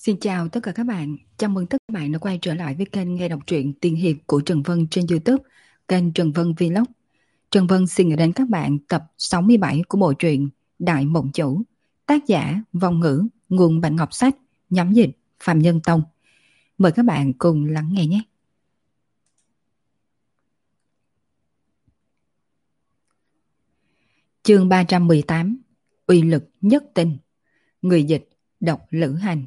Xin chào tất cả các bạn, chào mừng tất cả các bạn đã quay trở lại với kênh nghe đọc truyện tiên hiệp của Trần Vân trên YouTube, kênh Trần Vân Vlog. Trần Vân xin gửi đến các bạn tập 67 của bộ truyện Đại Mộng Chủ, tác giả Vong Ngữ, nguồn Bạch Ngọc Sách, nhóm dịch Phạm Nhân Tông. Mời các bạn cùng lắng nghe nhé. Chương 318, uy lực nhất tinh. Người dịch Độc Lữ Hành.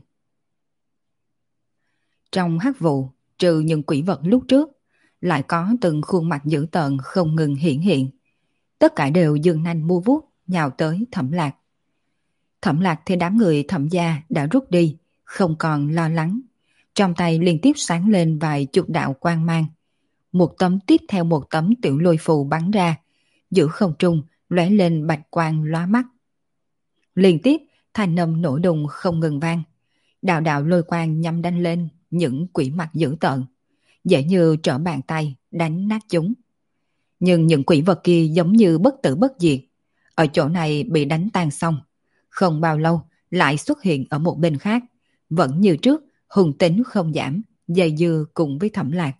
Trong hắc vụ, trừ những quỷ vật lúc trước, lại có từng khuôn mặt dữ tợn không ngừng hiển hiện. Tất cả đều giương nanh mua vuốt, nhào tới Thẩm Lạc. Thẩm Lạc thì đám người Thẩm gia đã rút đi, không còn lo lắng. Trong tay liên tiếp sáng lên vài chục đạo quang mang. Một tấm tiếp theo một tấm tiểu lôi phù bắn ra, giữa không trung lóe lên bạch quang lóa mắt. Liên tiếp, thanh âm nổ đùng không ngừng vang. Đạo đạo lôi quang nhắm đánh lên những quỷ mặt dữ tợn, dễ như trở bàn tay đánh nát chúng. Nhưng những quỷ vật kia giống như bất tử bất diệt, ở chỗ này bị đánh tan xong, không bao lâu lại xuất hiện ở một bên khác, vẫn như trước, hung tính không giảm, dây dưa cùng với Thẩm Lạc.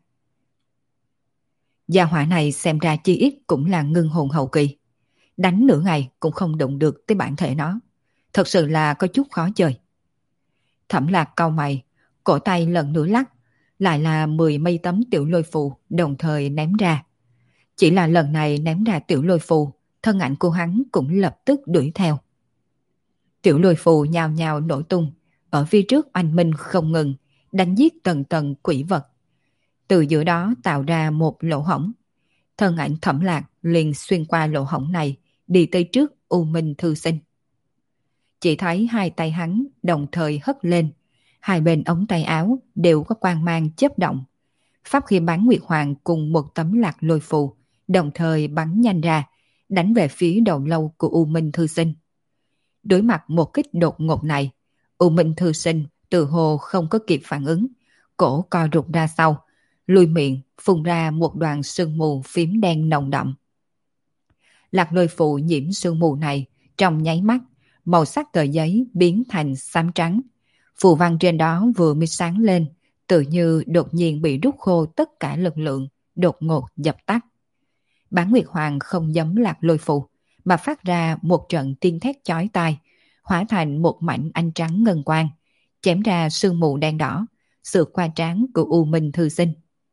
Gia hỏa này xem ra chi ít cũng là ngưng hồn hậu kỳ, đánh nửa ngày cũng không đụng được tới bản thể nó, thật sự là có chút khó chơi. Thẩm Lạc cau mày, cổ tay lần nữa lắc, lại là 10 mây tấm tiểu lôi phù đồng thời ném ra. Chỉ là lần này ném ra tiểu lôi phù, thân ảnh của hắn cũng lập tức đuổi theo. Tiểu lôi phù nhào nhào nổ tung, ở phía trước oanh minh không ngừng, đánh giết tầng tầng quỷ vật. Từ giữa đó tạo ra một lỗ hổng. Thân ảnh Thẩm Lạc liền xuyên qua lỗ hổng này, đi tới trước U Minh Thư Sinh. Chỉ thấy hai tay hắn đồng thời hất lên, hai bên ống tay áo đều có quang mang chớp động. Pháp khí bán nguyệt hoàng cùng một tấm lạc lôi phù đồng thời bắn nhanh ra, đánh về phía đầu lâu của U Minh Thư Sinh. Đối mặt một kích đột ngột này, U Minh Thư Sinh tự hồ không có kịp phản ứng, cổ co rụt ra sau, lùi miệng phun ra một đoàn sương mù phím đen nồng đậm. Lạc lôi phù nhiễm sương mù này, trong nháy mắt, màu sắc tờ giấy biến thành xám trắng. Phù văn trên đó vừa mới sáng lên, tự như đột nhiên bị rút khô tất cả lực lượng, đột ngột dập tắt. Bán Nguyệt Hoàng không giấm lạc lôi phù, mà phát ra một trận tiên thét chói tai, hóa thành một mảnh ánh trắng ngân quang, chém ra sương mù đen đỏ, sự qua trán của U Minh Thư Sinh.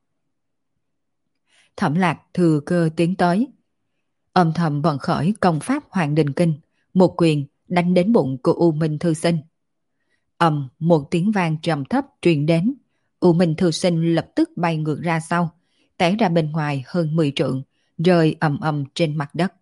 Thẩm Lạc thừa cơ tiến tới, âm thầm vận khởi công pháp Hoàng Đình Kinh, một quyền đánh đến bụng của U Minh Thư Sinh. Một tiếng vang trầm thấp truyền đến, U Minh Thư Sinh lập tức bay ngược ra sau, té ra bên ngoài hơn 10 trượng, rơi ầm ầm trên mặt đất.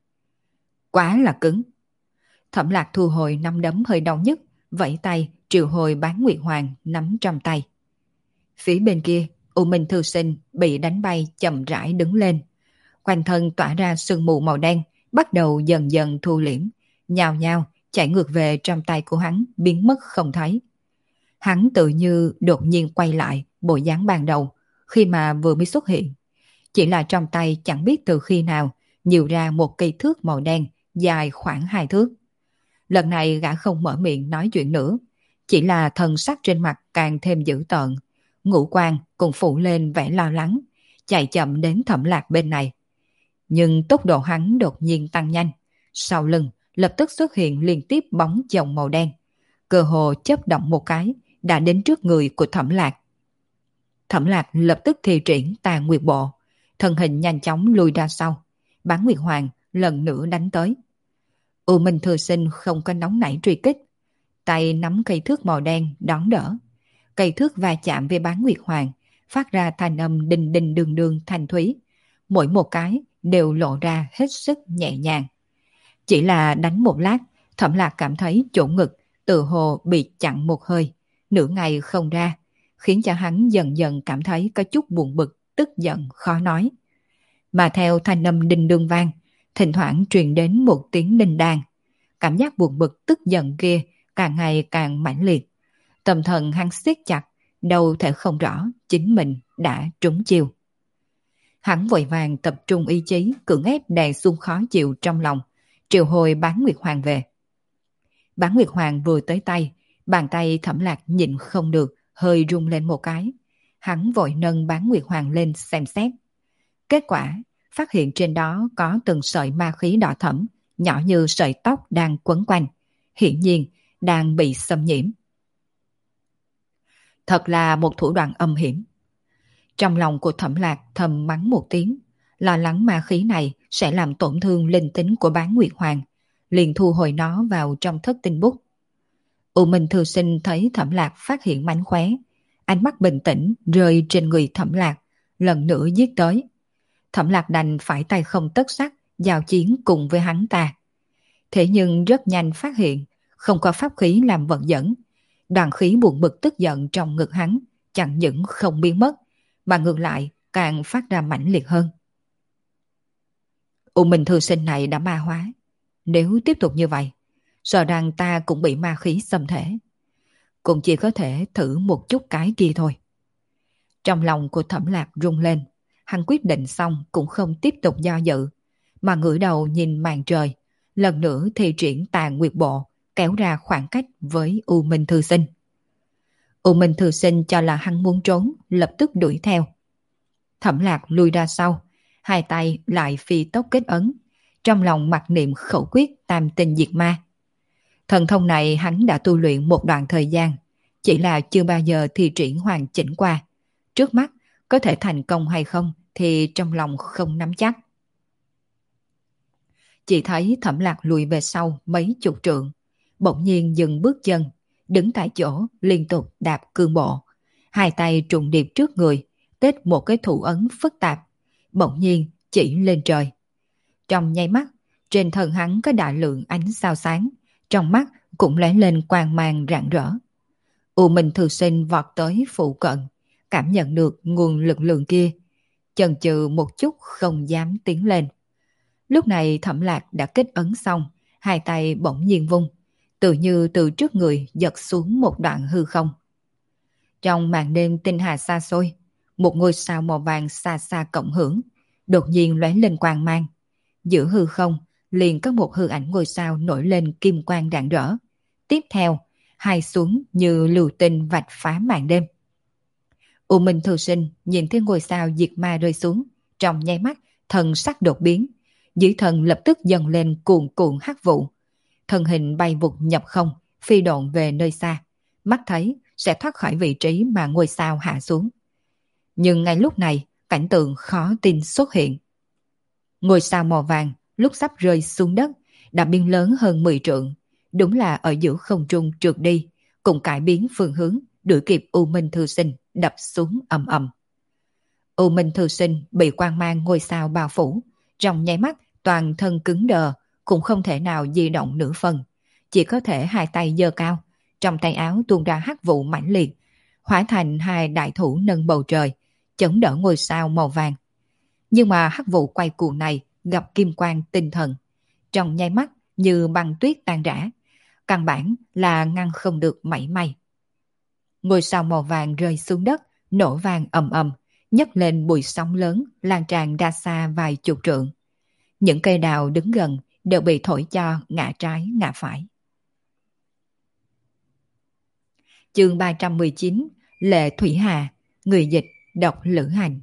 Quá là cứng. Thẩm Lạc thu hồi nắm đấm hơi đau nhất, vẫy tay triệu hồi Bán Nguyệt Hoàng nắm trong tay. Phía bên kia, U Minh Thư Sinh bị đánh bay chậm rãi đứng lên, quanh thân tỏa ra sương mù màu đen, bắt đầu dần dần thu liễm, nhào nhào chạy ngược về trong tay của hắn, biến mất không thấy. Hắn tự như đột nhiên quay lại bộ dáng ban đầu khi mà vừa mới xuất hiện. Chỉ là trong tay chẳng biết từ khi nào nhiều ra một cây thước màu đen dài khoảng 2 thước. Lần này gã không mở miệng nói chuyện nữa, chỉ là thần sắc trên mặt càng thêm dữ tợn, ngũ quan cũng phủ lên vẻ lo lắng, chạy chậm đến Thẩm Lạc bên này. Nhưng tốc độ hắn đột nhiên tăng nhanh, sau lưng lập tức xuất hiện liên tiếp bóng chồng màu đen, cơ hồ chớp động một cái đã đến trước người của Thẩm Lạc. Thẩm Lạc lập tức thi triển Tà Nguyệt Bộ, thân hình nhanh chóng lùi ra sau. Bán Nguyệt Hoàng lần nữa đánh tới. U Minh Thư Sinh không có nóng nảy truy kích, tay nắm cây thước màu đen đón đỡ. Cây thước va chạm với Bán Nguyệt Hoàng, phát ra thanh âm đinh đinh đường đường thanh thúy, mỗi một cái đều lộ ra hết sức nhẹ nhàng. Chỉ là đánh một lát, Thẩm Lạc cảm thấy chỗ ngực tự hồ bị chặn một hơi, nửa ngày không ra, khiến cho hắn dần dần cảm thấy có chút buồn bực, tức giận, khó nói. Mà theo thanh âm đinh đương vang, thỉnh thoảng truyền đến một tiếng đinh đàn. Cảm giác buồn bực tức giận kia càng ngày càng mãnh liệt. Tâm thần hắn siết chặt, đâu thể không rõ chính mình đã trúng chiêu. Hắn vội vàng tập trung ý chí, cưỡng ép đè xuống khó chịu trong lòng, triệu hồi Bán Nguyệt Hoàng về. Bán Nguyệt Hoàng vừa tới tay, Bàn tay Thẩm Lạc nhịn không được, hơi rung lên một cái. Hắn vội nâng bán nguyệt hoàng lên xem xét. Kết quả, phát hiện trên đó có từng sợi ma khí đỏ thẫm, nhỏ như sợi tóc đang quấn quanh. Hiển nhiên, đang bị xâm nhiễm. Thật là một thủ đoạn âm hiểm. Trong lòng của Thẩm Lạc thầm mắng một tiếng, lo lắng ma khí này sẽ làm tổn thương linh tính của bán nguyệt hoàng, liền thu hồi nó vào trong thất tinh bút. U Minh Thư Sinh thấy Thẩm Lạc phát hiện mánh khóe, ánh mắt bình tĩnh rơi trên người Thẩm Lạc, lần nữa giết tới. Thẩm Lạc đành phải tay không tất sắt, giao chiến cùng với hắn ta. Thế nhưng rất nhanh phát hiện, không có pháp khí làm vận dẫn. Đoàn khí buồn bực tức giận trong ngực hắn, chẳng những không biến mất, mà ngược lại càng phát ra mãnh liệt hơn. U Minh Thư Sinh này đã ma hóa. Nếu tiếp tục như vậy, sợ rằng ta cũng bị ma khí xâm thể. Cũng chỉ có thể thử một chút cái kia thôi. Trong lòng của Thẩm Lạc rung lên, hắn quyết định xong cũng không tiếp tục do dự, mà ngửa đầu nhìn màn trời, lần nữa thi triển Tà Nguyệt Bộ, kéo ra khoảng cách với U Minh Thư Sinh. U Minh Thư Sinh cho là hắn muốn trốn, lập tức đuổi theo. Thẩm Lạc lùi ra sau, hai tay lại phi tốc kết ấn, trong lòng mặc niệm khẩu quyết tam tinh diệt ma. Thần thông này hắn đã tu luyện một đoạn thời gian, chỉ là chưa bao giờ thi triển hoàn chỉnh qua. Trước mắt, có thể thành công hay không thì trong lòng không nắm chắc. Chỉ thấy Thẩm Lạc lùi về sau mấy chục trượng, bỗng nhiên dừng bước chân, đứng tại chỗ liên tục đạp cương bộ. Hai tay trùng điệp trước người, kết một cái thủ ấn phức tạp, bỗng nhiên chỉ lên trời. Trong nháy mắt, trên thân hắn có đại lượng ánh sao sáng, trong mắt cũng lóe lên quang mang rạng rỡ. U Minh Thư Sinh vọt tới phụ cận, cảm nhận được nguồn lực lượng kia, chần chừ một chút không dám tiến lên. Lúc này Thẩm Lạc đã kết ấn xong, hai tay bỗng nhiên vung, tự như từ trước người giật xuống một đoạn hư không. Trong màn đêm tinh hà xa xôi, một ngôi sao màu vàng xa xa cộng hưởng, đột nhiên lóe lên quang mang. Giữa hư không, liền có một hư ảnh ngôi sao nổi lên kim quang rạng rỡ. Tiếp theo, hai xuống như lưu tinh vạch phá màn đêm. U Minh Thư Sinh nhìn thấy ngôi sao diệt ma rơi xuống, trong nháy mắt, thần sắc đột biến. Dưới thần lập tức dâng lên cuồn cuộn hắc vụ. Thân hình bay vụt nhập không, phi độn về nơi xa. Mắt thấy sẽ thoát khỏi vị trí mà ngôi sao hạ xuống. Nhưng ngay lúc này, cảnh tượng khó tin xuất hiện. Ngôi sao màu vàng lúc sắp rơi xuống đất đã biến lớn hơn 10 trượng, đúng là ở giữa không trung trượt đi, cùng cải biến phương hướng, đuổi kịp U Minh Thư Sinh đập xuống ầm ầm. U Minh Thư Sinh bị quang mang ngôi sao bao phủ, trong nháy mắt toàn thân cứng đờ, cũng không thể nào di động nửa phần, chỉ có thể hai tay giơ cao, trong tay áo tuôn ra hắc vụ mãnh liệt, hóa thành hai đại thủ nâng bầu trời, chống đỡ ngôi sao màu vàng. Nhưng mà hắc vụ quay cuồng này gặp kim quang tinh thần, trong nháy mắt như băng tuyết tan rã, căn bản là ngăn không được mảy may. Ngôi sao màu vàng rơi xuống đất, nổ vang ầm ầm, nhấc lên bụi sóng lớn lan tràn ra xa vài chục trượng. Những cây đào đứng gần đều bị thổi cho ngã trái ngã phải. Chương 319, Lệ Thủy Hà, người dịch đọc Lữ Hành.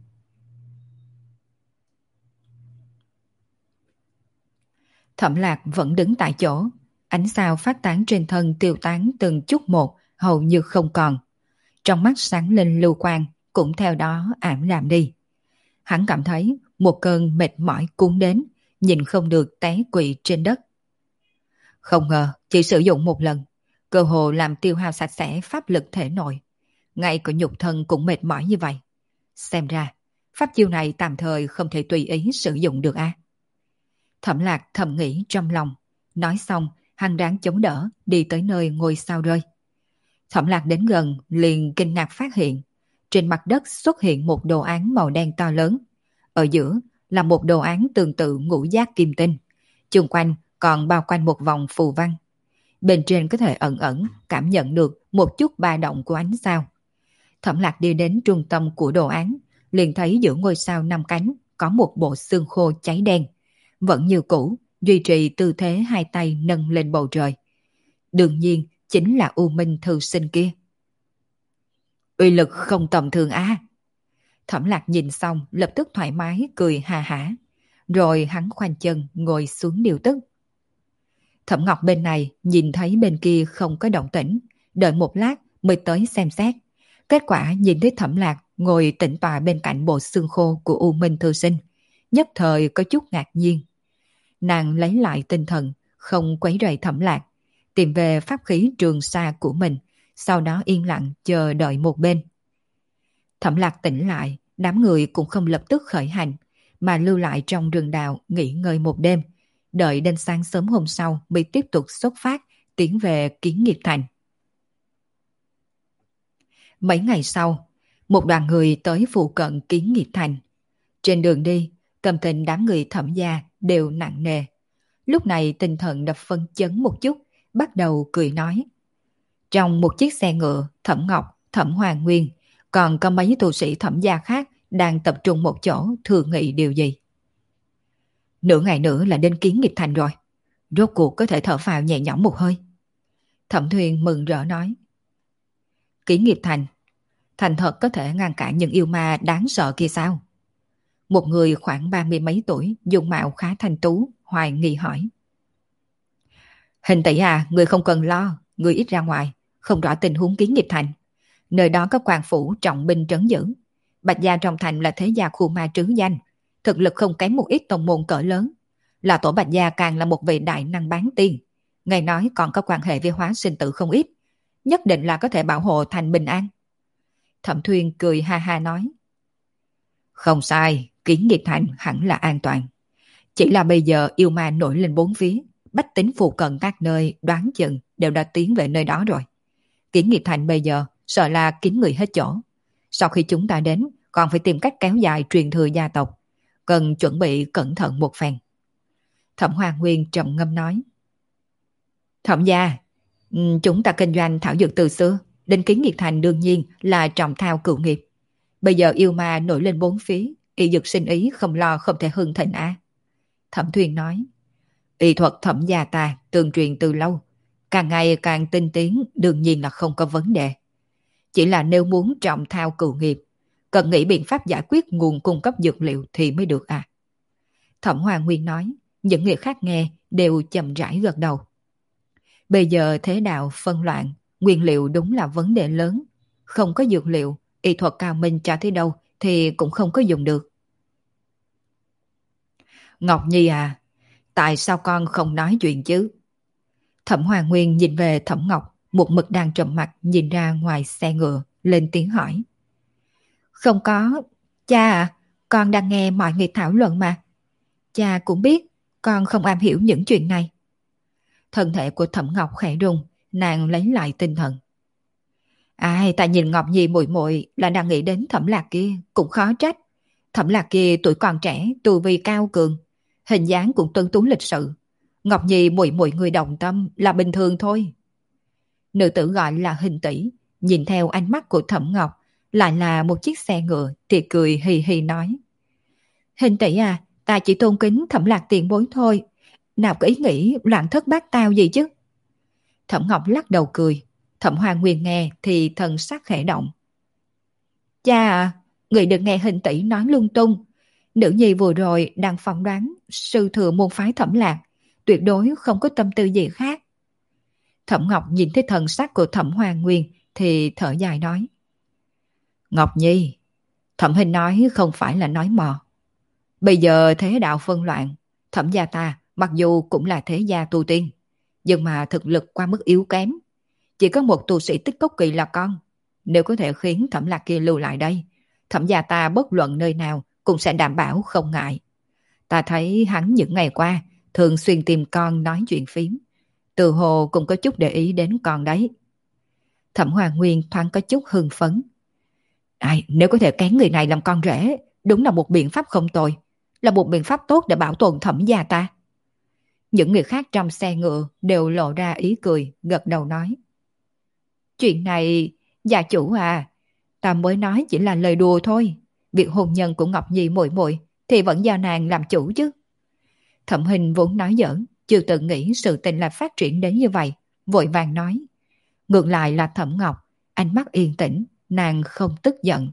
Thẩm Lạc vẫn đứng tại chỗ, ánh sao phát tán trên thân tiêu tán từng chút một, hầu như không còn. Trong mắt sáng lên lưu quang, cũng theo đó ảm đạm đi. Hắn cảm thấy một cơn mệt mỏi cuốn đến, nhìn không được té quỵ trên đất. Không ngờ chỉ sử dụng một lần, cơ hồ làm tiêu hao sạch sẽ pháp lực thể nội. Ngay cả nhục thân cũng mệt mỏi như vậy. Xem ra, pháp chiêu này tạm thời không thể tùy ý sử dụng được a. Thẩm Lạc thầm nghĩ trong lòng. Nói xong, hắn ráng chống đỡ, đi tới nơi ngôi sao rơi. Thẩm Lạc đến gần, liền kinh ngạc phát hiện. Trên mặt đất xuất hiện một đồ án màu đen to lớn. Ở giữa là một đồ án tương tự ngũ giác kim tinh. Chung quanh còn bao quanh một vòng phù văn. Bên trên có thể ẩn ẩn cảm nhận được một chút ba động của ánh sao. Thẩm Lạc đi đến trung tâm của đồ án, liền thấy giữa ngôi sao 5 cánh có một bộ xương khô cháy đen. Vẫn như cũ, duy trì tư thế hai tay nâng lên bầu trời. Đương nhiên, chính là U Minh thư sinh kia. Uy lực không tầm thường a. Thẩm Lạc nhìn xong lập tức thoải mái cười hà hả. Rồi hắn khoanh chân ngồi xuống điều tức. Thẩm Ngọc bên này nhìn thấy bên kia không có động tĩnh, đợi một lát mới tới xem xét. Kết quả nhìn thấy Thẩm Lạc ngồi tĩnh tọa bên cạnh bộ xương khô của U Minh thư sinh, nhất thời có chút ngạc nhiên. Nàng lấy lại tinh thần, không quấy rầy Thẩm Lạc, tìm về pháp khí trường sa của mình, sau đó yên lặng chờ đợi một bên. Thẩm Lạc tỉnh lại, đám người cũng không lập tức khởi hành, mà lưu lại trong rừng đào nghỉ ngơi một đêm, đợi đến sáng sớm hôm sau mới tiếp tục xuất phát tiến về Kiến Nghiệp Thành. Mấy ngày sau, một đoàn người tới phụ cận Kiến Nghiệp Thành. Trên đường đi, tâm tình đám người Thẩm gia đều nặng nề. Lúc này tinh thần đã phân chấn một chút, bắt đầu cười nói. Trong một chiếc xe ngựa, Thẩm Ngọc, Thẩm Hoàng Nguyên, còn có mấy tu sĩ Thẩm gia khác đang tập trung một chỗ thương nghị điều gì. Nửa ngày nữa là đến Kiến Nghiệp Thành rồi, rốt cuộc có thể thở phào nhẹ nhõm một hơi. Thẩm Thuyền mừng rỡ nói. Kiến Nghiệp Thành, thành thật có thể ngăn cản những yêu ma đáng sợ kia sao? Một người khoảng 30 mấy tuổi, dung mạo khá thanh tú, hoài nghi hỏi. Hình tỷ à, người không cần lo, người ít ra ngoài, không rõ tình huống Kiến Nghiệp Thành. Nơi đó có quan phủ trọng binh trấn giữ. Bạch gia trong thành là thế gia khu ma trứ danh, thực lực không kém một ít tông môn cỡ lớn. Là tổ Bạch gia càng là một vị đại năng bán tiên. Nghe nói còn có quan hệ với Hóa Sinh Tử không ít. Nhất định là có thể bảo hộ thành bình an. Thẩm Thuyên cười ha ha nói. Không sai, Kiến Nghiệp Thành hẳn là an toàn. Chỉ là bây giờ yêu ma nổi lên bốn phía, bách tính phụ cận các nơi đoán chừng đều đã tiến về nơi đó rồi. Kiến Nghiệp Thành bây giờ sợ là kín người hết chỗ. Sau khi chúng ta đến, còn phải tìm cách kéo dài truyền thừa gia tộc. Cần chuẩn bị cẩn thận một phen. Thẩm Hoàng Nguyên trầm ngâm nói. Thẩm gia, chúng ta kinh doanh thảo dược từ xưa, đến Kiến Nghiệp Thành đương nhiên là trọng thao cựu nghiệp. Bây giờ yêu ma nổi lên bốn phía, y dược sinh ý không lo không thể hưng thịnh à. Thẩm Thuyền nói. Y thuật Thẩm gia ta tương truyền từ lâu, càng ngày càng tinh tiến, đương nhiên là không có vấn đề. Chỉ là nếu muốn trọng thao cựu nghiệp, cần nghĩ biện pháp giải quyết nguồn cung cấp dược liệu thì mới được à. Thẩm Hoàng Nguyên nói, những người khác nghe đều chậm rãi gật đầu. Bây giờ thế đạo phân loạn, nguyên liệu đúng là vấn đề lớn. Không có dược liệu, y thuật cao minh trả thế đâu thì cũng không có dùng được. Ngọc Nhi à, tại sao con không nói chuyện chứ? Thẩm Hoàng Nguyên nhìn về Thẩm Ngọc, một mực đang trầm mặt nhìn ra ngoài xe ngựa, lên tiếng hỏi. Không có, cha à, con đang nghe mọi người thảo luận mà. Cha cũng biết, con không am hiểu những chuyện này. Thân thể của Thẩm Ngọc khẽ rung, nàng lấy lại tinh thần. Ai, ta nhìn Ngọc Nhi muội muội là đang nghĩ đến Thẩm Lạc kia, cũng khó trách. Thẩm Lạc kia tuổi còn trẻ, tu vi cao cường, hình dáng cũng tuấn tú lịch sự. Ngọc Nhi muội muội người đồng tâm là bình thường thôi. Nữ tử gọi là Hình tỷ, nhìn theo ánh mắt của Thẩm Ngọc, lại là một chiếc xe ngựa thì cười hì hì nói. Hình tỷ à, ta chỉ tôn kính Thẩm Lạc tiền bối thôi, nào có ý nghĩ loạn thất bát tao gì chứ. Thẩm Ngọc lắc đầu cười, Thẩm Hoàng Nguyên nghe thì thần sắc khẽ động. Cha à, người đừng nghe Hình tỷ nói lung tung. Nữ nhi vừa rồi đang phỏng đoán sư thừa môn phái Thẩm Lạc, tuyệt đối không có tâm tư gì khác. Thẩm Ngọc nhìn thấy thần sắc của Thẩm Hoàng Nguyên thì thở dài nói. Ngọc Nhi, Thẩm Hình nói không phải là nói mò. Bây giờ thế đạo phân loạn, Thẩm gia ta mặc dù cũng là thế gia tu tiên, nhưng mà thực lực quá mức yếu kém. Chỉ có một tu sĩ Tích Cốc Kỳ là con. Nếu có thể khiến Thẩm Lạc kia lưu lại đây, Thẩm gia ta bất luận nơi nào cũng sẽ đảm bảo không ngại. Ta thấy hắn những ngày qua thường xuyên tìm con nói chuyện phím. Từ hồ cũng có chút để ý đến con đấy. Thẩm Hoàng Nguyên thoáng có chút hưng phấn. Ai, nếu có thể kén người này làm con rể, đúng là một biện pháp không tồi, là một biện pháp tốt để bảo tồn Thẩm gia ta. Những người khác trong xe ngựa đều lộ ra ý cười, gật đầu nói. Chuyện này, gia chủ à, ta mới nói chỉ là lời đùa thôi. Việc hôn nhân của Ngọc Nhi muội muội thì vẫn do nàng làm chủ chứ. Thẩm Hình vốn nói giỡn, chưa từng nghĩ sự tình là phát triển đến như vậy, vội vàng nói. Ngược lại là Thẩm Ngọc, ánh mắt yên tĩnh, nàng không tức giận.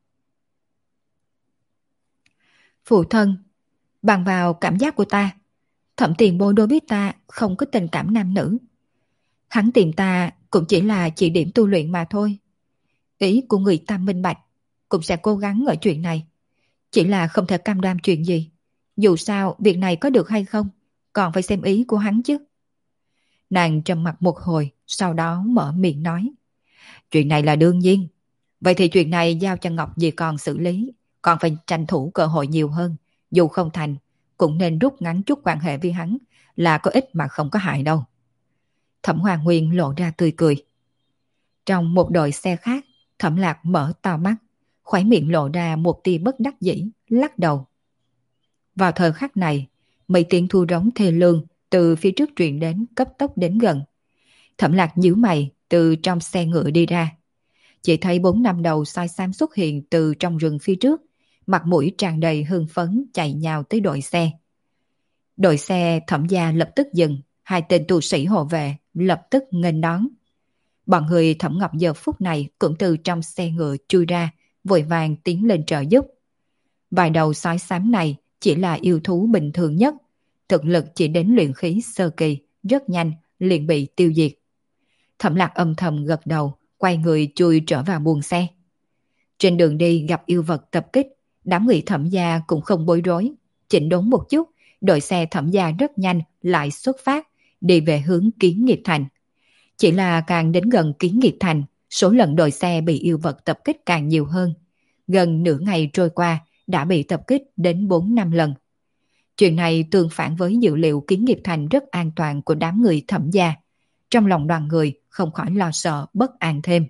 Phụ thân, bằng vào cảm giác của ta, Thẩm tiền bối đối với ta không có tình cảm nam nữ. Hắn tìm ta cũng chỉ là chỉ điểm tu luyện mà thôi. Ý của người ta minh bạch, cũng sẽ cố gắng ở chuyện này. Chỉ là không thể cam đoan chuyện gì. Dù sao việc này có được hay không, còn phải xem ý của hắn chứ. Nàng trầm mặc một hồi, sau đó mở miệng nói. Chuyện này là đương nhiên. Vậy thì chuyện này giao cho Ngọc Dì còn xử lý, còn phải tranh thủ cơ hội nhiều hơn. Dù không thành, cũng nên rút ngắn chút quan hệ với hắn, là có ích mà không có hại đâu. Thẩm Hoàng Nguyên lộ ra tươi cười. Trong một đội xe khác, Thẩm Lạc mở to mắt, khóe miệng lộ ra một tia bất đắc dĩ, lắc đầu. Vào thời khắc này, mấy tiếng thu rống thê lương từ phía trước truyền đến cấp tốc đến gần. Thẩm Lạc nhíu mày từ trong xe ngựa đi ra. Chỉ thấy 4 năm đầu soi sam xuất hiện từ trong rừng phía trước, mặt mũi tràn đầy hưng phấn chạy nhào tới đội xe. Đội xe Thẩm gia lập tức dừng, hai tên tu sĩ hộ vệ lập tức nghênh đón. Bọn người Thẩm Ngọc giờ phút này cũng từ trong xe ngựa chui ra, vội vàng tiến lên trợ giúp. Vài đầu sói xám này chỉ là yêu thú bình thường nhất, thực lực chỉ đến luyện khí sơ kỳ, rất nhanh liền bị tiêu diệt. Thẩm Lạc âm thầm gật đầu, quay người chui trở vào buồng xe. Trên đường đi gặp yêu vật tập kích, đám người Thẩm gia cũng không bối rối, chỉnh đốn một chút, đội xe Thẩm gia rất nhanh lại xuất phát, đi về hướng Kiến Nghiệp Thành. Chỉ là càng đến gần Kiến Nghiệp Thành, số lần đội xe bị yêu vật tập kích càng nhiều hơn. Gần nửa ngày trôi qua, đã bị tập kích đến 4-5 lần. Chuyện này tương phản với dữ liệu Kiến Nghiệp Thành rất an toàn của đám người Thẩm gia. Trong lòng đoàn người không khỏi lo sợ bất an thêm.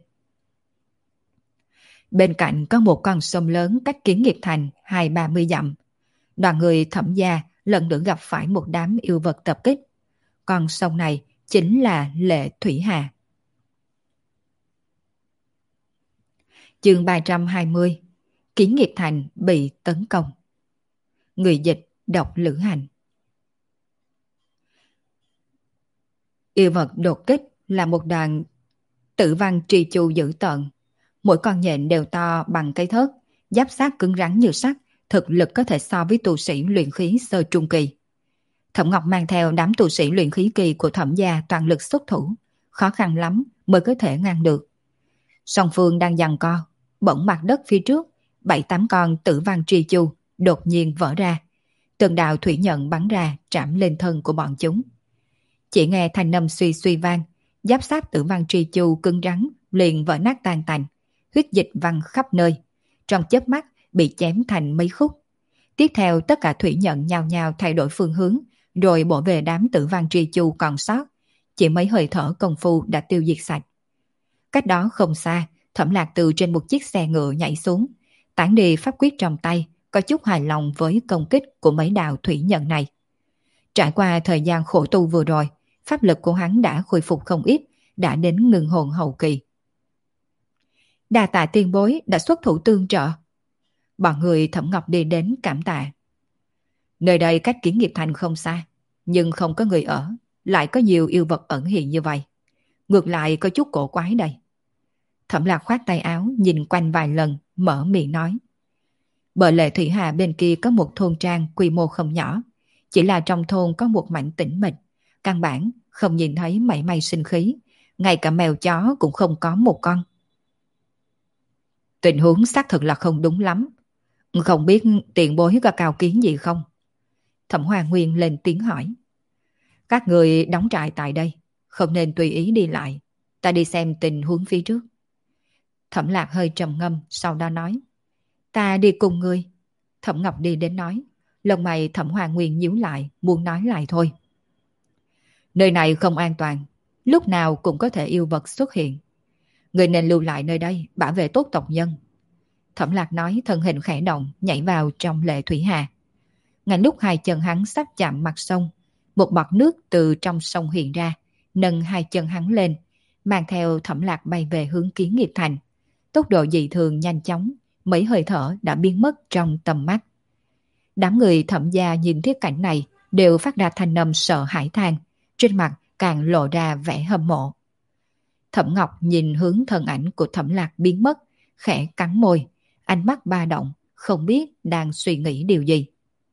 Bên cạnh có một con sông lớn cách Kiến Nghiệp Thành 20-30 dặm. Đoàn người Thẩm gia lần nữa gặp phải một đám yêu vật tập kích. Con sông này chính là Lệ Thủy Hà. Chương 320. Kiến Nghiệp Thành bị tấn công. Người dịch đọc Lữ Hành. Yêu vật đột kích là một đoàn tử văn trì chu dữ tợn. Mỗi con nhện đều to bằng cây thớt, giáp xác cứng rắn như sắt, thực lực có thể so với tu sĩ luyện khí sơ trung kỳ. Thẩm Ngọc mang theo đám tu sĩ luyện khí kỳ của Thẩm gia toàn lực xuất thủ, khó khăn lắm mới có thể ngăn được. Song phương đang giằng co, bỗng mặt đất phía trước, 7-8 con tử văn tri chu đột nhiên vỡ ra. Từng đạo thủy nhận bắn ra trảm lên thân của bọn chúng. Chỉ nghe thanh âm suy suy vang, giáp sát tử văn tri chu cứng rắn liền vỡ nát tan tành, huyết dịch văng khắp nơi, trong chớp mắt bị chém thành mấy khúc. Tiếp theo tất cả thủy nhận nhào nhào thay đổi phương hướng, rồi bổ về đám tử văn tri chu còn sót. Chỉ mấy hơi thở công phu đã tiêu diệt sạch. Cách đó không xa, Thẩm Lạc từ trên một chiếc xe ngựa nhảy xuống, tản đi pháp quyết trong tay, có chút hài lòng với công kích của mấy đạo thủy nhận này. Trải qua thời gian khổ tu vừa rồi, pháp lực của hắn đã khôi phục không ít, đã đến ngưng hồn hậu kỳ. Đa tạ tiền bối đã xuất thủ tương trợ. Bọn người Thẩm Ngọc đi đến cảm tạ. Nơi đây cách Kiến Nghiệp Thành không xa, nhưng không có người ở, lại có nhiều yêu vật ẩn hiện như vậy. Ngược lại có chút cổ quái đây. Thẩm Lạc khoát tay áo nhìn quanh vài lần, mở miệng nói. Bờ Lệ Thủy Hà bên kia có một thôn trang quy mô không nhỏ, chỉ là trong thôn có một mảnh tĩnh mịch, căn bản không nhìn thấy mảy may sinh khí, ngay cả mèo chó cũng không có một con. Tình huống xác thực là không đúng lắm, không biết tiền bối có cao kiến gì không? Thẩm Hoa Nguyên lên tiếng hỏi. Các người đóng trại tại đây, không nên tùy ý đi lại, ta đi xem tình huống phía trước. Thẩm Lạc hơi trầm ngâm, sau đó nói. Ta đi cùng ngươi. Thẩm Ngọc đi đến nói. Lông mày Thẩm Hoa Nguyên nhíu lại, muốn nói lại thôi. Nơi này không an toàn, lúc nào cũng có thể yêu vật xuất hiện. Người nên lưu lại nơi đây, bảo vệ tốt tộc nhân. Thẩm Lạc nói, thân hình khẽ động, nhảy vào trong Lệ Thủy Hà. Ngay lúc hai chân hắn sắp chạm mặt sông, một bọt nước từ trong sông hiện ra, nâng hai chân hắn lên, mang theo Thẩm Lạc bay về hướng Kiến Nghiệp Thành. Tốc độ dị thường nhanh chóng, mấy hơi thở đã biến mất trong tầm mắt. Đám người Thẩm gia nhìn thấy cảnh này đều phát ra thanh âm sợ hãi than, trên mặt càng lộ ra vẻ hâm mộ. Thẩm Ngọc nhìn hướng thân ảnh của Thẩm Lạc biến mất, khẽ cắn môi, ánh mắt ba động, không biết đang suy nghĩ điều gì.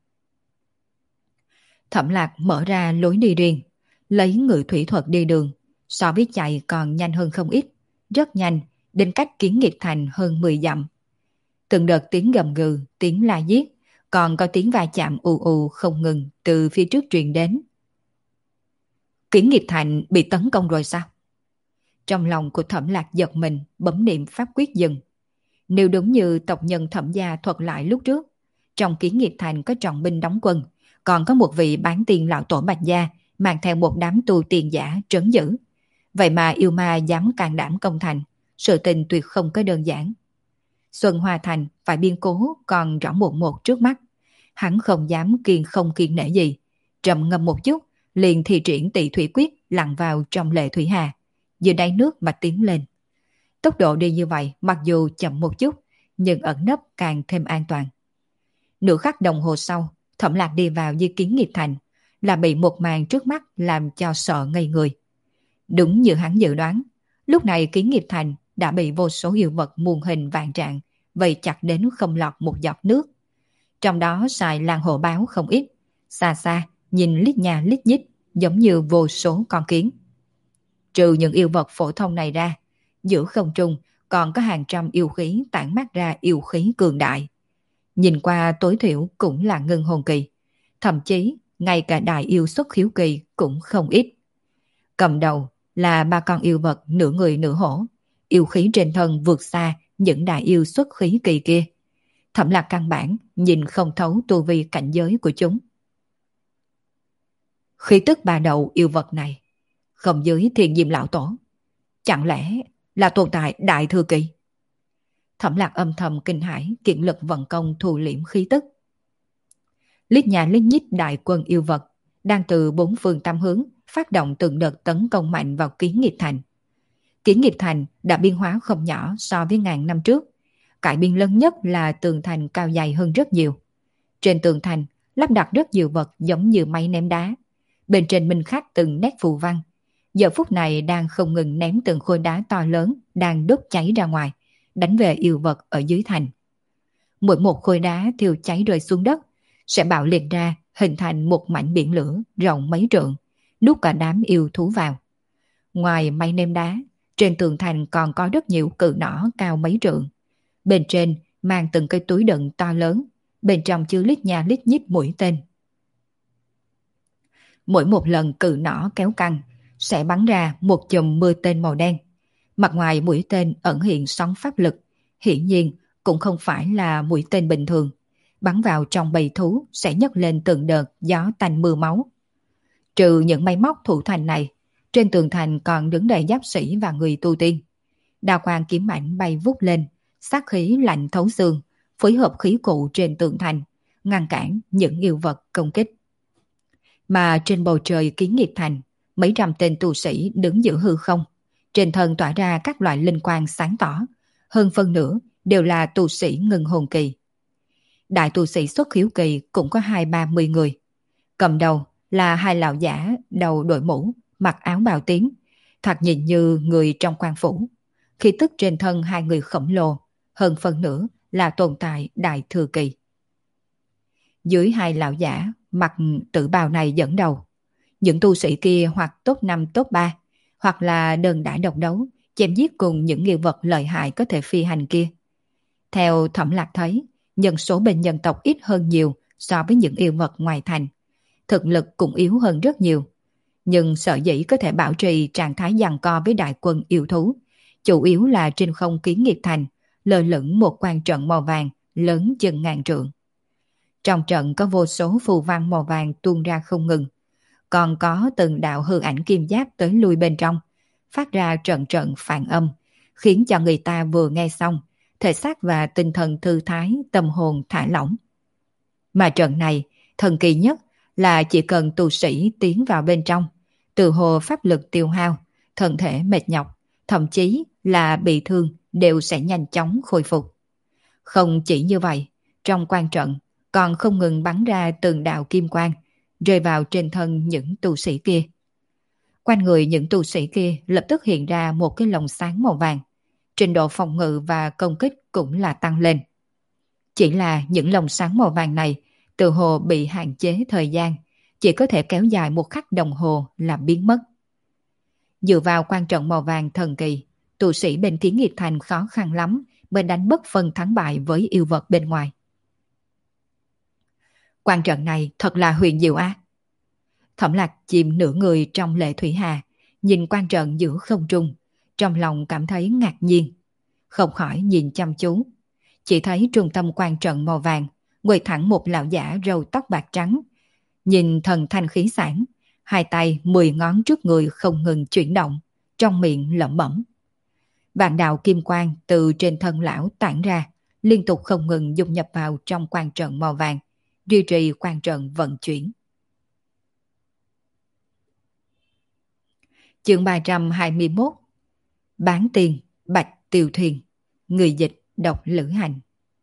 Thẩm Lạc mở ra lối đi riêng, lấy ngự thủy thuật đi đường, so với chạy còn nhanh hơn không ít, rất nhanh, đến cách Kiến Nghiệp Thành hơn 10 dặm. Từng đợt tiếng gầm gừ, tiếng la giết, còn có tiếng va chạm ù ù không ngừng từ phía trước truyền đến. Kiến Nghiệp Thành bị tấn công rồi sao? Trong lòng của Thẩm Lạc giật mình, bấm niệm pháp quyết dừng. Nếu đúng như tộc nhân Thẩm gia thuật lại lúc trước, trong Kiến Nghiệp Thành có trọng binh đóng quân, còn có một vị bán tiền lão tổ Bạch gia mang theo một đám tu tiền giả trấn giữ. Vậy mà yêu ma dám can đảm công thành, sự tình tuyệt không có đơn giản. Xuân Hoa Thành phải biên cố còn rõ một một trước mắt. Hắn không dám không kiên nể gì. Trầm ngâm một chút, liền thi triển Tị Thủy Quyết lặn vào trong Lệ Thủy Hà, dưới đáy nước mà tiến lên. Tốc độ đi như vậy mặc dù chậm một chút, nhưng ẩn nấp càng thêm an toàn. Nửa khắc đồng hồ sau, Thẩm Lạc đi vào Di Kiến Nghiệp Thành, là bị một màn trước mắt làm cho sợ ngây người. Đúng như hắn dự đoán, lúc này Kiến Nghiệp Thành đã bị vô số yêu vật muôn hình vạn trạng vây chặt đến không lọt một giọt nước. Trong đó xài lan hổ báo không ít, xa xa nhìn lít nhà lít nhít giống như vô số con kiến. Trừ những yêu vật phổ thông này ra, giữa không trung còn có hàng trăm yêu khí tản mát ra yêu khí cường đại. Nhìn qua tối thiểu cũng là ngưng hồn kỳ, thậm chí ngay cả đại yêu xuất khiếu kỳ cũng không ít. Cầm đầu là ba con yêu vật nửa người nửa hổ, yêu khí trên thân vượt xa những đại yêu xuất khí kỳ kia. Thẩm Lạc căn bản nhìn không thấu tu vi cảnh giới của chúng. Khí tức ba đầu yêu vật này không dưới Thiên Diêm lão tổ, chẳng lẽ là tồn tại đại thừa kỳ? Thẩm Lạc âm thầm kinh hãi, kiện lực vận công thu liễm khí tức. Lít nhà lít nhít đại quân yêu vật đang từ bốn phương tám hướng phát động từng đợt tấn công mạnh vào Kiến Nghiệp Thành. Kiến Nghiệp Thành đã biên hóa không nhỏ so với ngàn năm trước. Cải biên lớn nhất là tường thành cao dày hơn rất nhiều. Trên tường thành lắp đặt rất nhiều vật giống như máy ném đá. Bên trên minh khắc từng nét phù văn. Giờ phút này đang không ngừng ném từng khối đá to lớn đang đốt cháy ra ngoài, đánh về yêu vật ở dưới thành. Mỗi một khối đá thiêu cháy rơi xuống đất sẽ bạo liệt ra, hình thành một mảnh biển lửa rộng mấy trượng, nuốt cả đám yêu thú vào. Ngoài máy ném đá, trên tường thành còn có rất nhiều cự nỏ cao mấy trượng. Bên trên mang từng cây túi đựng to lớn, bên trong chứa lít nha lít nhít mũi tên. Mỗi một lần cự nỏ kéo căng sẽ bắn ra một chùm mưa tên màu đen. Mặt ngoài mũi tên ẩn hiện sóng pháp lực, hiển nhiên cũng không phải là mũi tên bình thường. Bắn vào trong bầy thú sẽ nhấc lên từng đợt gió tanh mưa máu. Trừ những máy móc thủ thành này, trên tường thành còn đứng đầy giáp sĩ và người tu tiên. Đao quang kiếm ảnh bay vút lên, sát khí lạnh thấu xương, phối hợp khí cụ trên tường thành, ngăn cản những yêu vật công kích. Mà trên bầu trời Kiến Nghiệp Thành, mấy trăm tên tu sĩ đứng giữa hư không, trên thân tỏa ra các loại linh quang sáng tỏ, hơn phân nửa đều là tu sĩ ngưng hồn kỳ. Đại tu sĩ xuất khiếu kỳ cũng có 20-30 người. Cầm đầu là hai lão giả đầu đội mũ, mặc áo bào tím, thoạt nhìn như người trong quan phủ. Khí tức trên thân hai người khổng lồ, hơn phân nửa là tồn tại đại thừa kỳ. Dưới hai lão giả mặc tử bào này dẫn đầu, những tu sĩ kia hoặc top 5 top 3, hoặc là đơn đả độc đấu, chém giết cùng những yêu vật lợi hại có thể phi hành kia. Theo Thẩm Lạc thấy, nhân số bên nhân tộc ít hơn nhiều so với những yêu vật ngoài thành. Thực lực cũng yếu hơn rất nhiều. Nhưng sở dĩ có thể bảo trì trạng thái giằng co với đại quân yêu thú, chủ yếu là trên không Kiến Nghiệp Thành, lơ lửng một quan trận màu vàng lớn chừng ngàn trượng. Trong trận có vô số phù văn màu vàng tuôn ra không ngừng, còn có từng đạo hư ảnh kim giáp tới lui bên trong, phát ra trận trận phản âm, khiến cho người ta vừa nghe xong, thể xác và tinh thần thư thái, tâm hồn thả lỏng. Mà trận này, thần kỳ nhất là chỉ cần tu sĩ tiến vào bên trong, từ hồ pháp lực tiêu hao, thân thể mệt nhọc, thậm chí là bị thương đều sẽ nhanh chóng khôi phục. Không chỉ như vậy, trong quan trận còn không ngừng bắn ra từng đạo kim quang, rơi vào trên thân những tu sĩ kia. Quanh người những tu sĩ kia lập tức hiện ra một cái lồng sáng màu vàng. Trình độ phòng ngự và công kích cũng là tăng lên. Chỉ là những lồng sáng màu vàng này tự hồ bị hạn chế thời gian, chỉ có thể kéo dài một khắc đồng hồ là biến mất. Dựa vào quan trận màu vàng thần kỳ, tu sĩ bên Thiến Nghiệp Thành khó khăn lắm mới đánh bất phân thắng bại với yêu vật bên ngoài. Quan trận này thật là huyền diệu á. Thẩm Lạc chìm nửa người trong lệ thủy hà, nhìn quan trận giữa không trung, trong lòng cảm thấy ngạc nhiên. Không khỏi nhìn chăm chú. Chỉ thấy trung tâm quan trận màu vàng, ngồi thẳng một lão giả râu tóc bạc trắng. Nhìn thần thanh khí sản, hai tay 10 ngón trước người không ngừng chuyển động, trong miệng lẩm bẩm. Vạn đạo kim quang từ trên thân lão tản ra, liên tục không ngừng dung nhập vào trong quan trận màu vàng, duy trì quan trận vận chuyển. Chương 321. Bán tiền Bạch Tiêu Thuyền. Người dịch Độc Lữ Hành.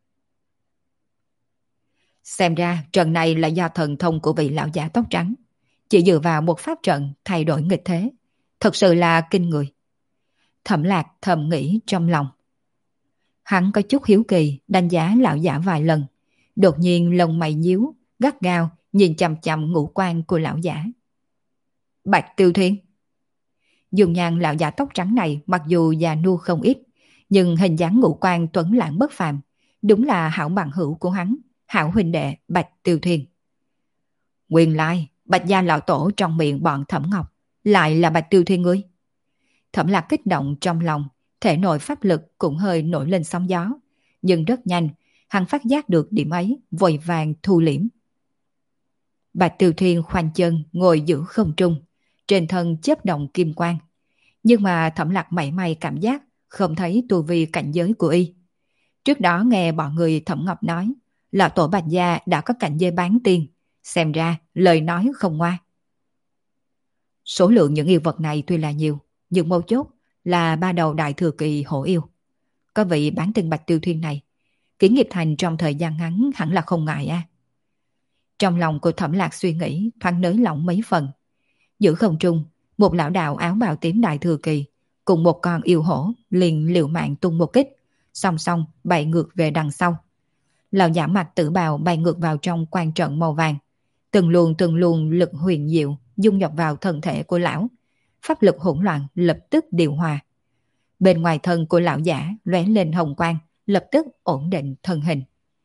Xem ra trận này là do thần thông của vị lão giả tóc trắng. Chỉ dựa vào một pháp trận thay đổi nghịch thế. Thật sự là kinh người. Thẩm Lạc thầm nghĩ trong lòng. Hắn có chút hiếu kỳ đánh giá lão giả vài lần. Đột nhiên lông mày nhíu, gắt gao nhìn chằm chằm ngũ quan của lão giả. Bạch Tiêu Thuyền. Dùng nhan lão giả tóc trắng này mặc dù già nua không ít, nhưng hình dáng ngũ quan tuấn lãng bất phàm, đúng là hảo bằng hữu của hắn, hảo huynh đệ Bạch Tiêu Thuyền. Nguyên lai, Bạch gia lão tổ trong miệng bọn Thẩm Ngọc, lại là Bạch Tiêu Thuyền ngươi. Thẩm Lạc kích động trong lòng, thể nội pháp lực cũng hơi nổi lên sóng gió, nhưng rất nhanh, hắn phát giác được điểm ấy, vội vàng thu liễm. Bạch Tiêu Thuyền khoanh chân ngồi giữa không trung, trên thân chớp động kim quang. Nhưng mà Thẩm Lạc mảy may cảm giác không thấy tu vi cảnh giới của y. Trước đó nghe bọn người Thẩm Ngọc nói, lão tổ Bạch gia đã có cảnh giới bán tiên, xem ra lời nói không ngoa. Số lượng những yêu vật này tuy là nhiều, nhưng mấu chốt là ba đầu đại thừa kỳ hổ yêu. Có vị bán tiên Bạch Tiêu Thuyền này, Kiến Nghiệp Thành trong thời gian ngắn hẳn là không ngại a. Trong lòng của Thẩm Lạc suy nghĩ thoáng nới lỏng mấy phần. Giữa không trung, một lão đạo áo bào tím đại thừa kỳ cùng một con yêu hổ liền liều mạng tung một kích, song song bay ngược về đằng sau. Lão giả mặc tử bào bay ngược vào trong quan trận màu vàng, từng luồng lực huyền diệu dung nhập vào thân thể của lão, pháp lực hỗn loạn lập tức điều hòa. Bên ngoài thân của lão giả lóe lên hồng quang, lập tức ổn định thân hình.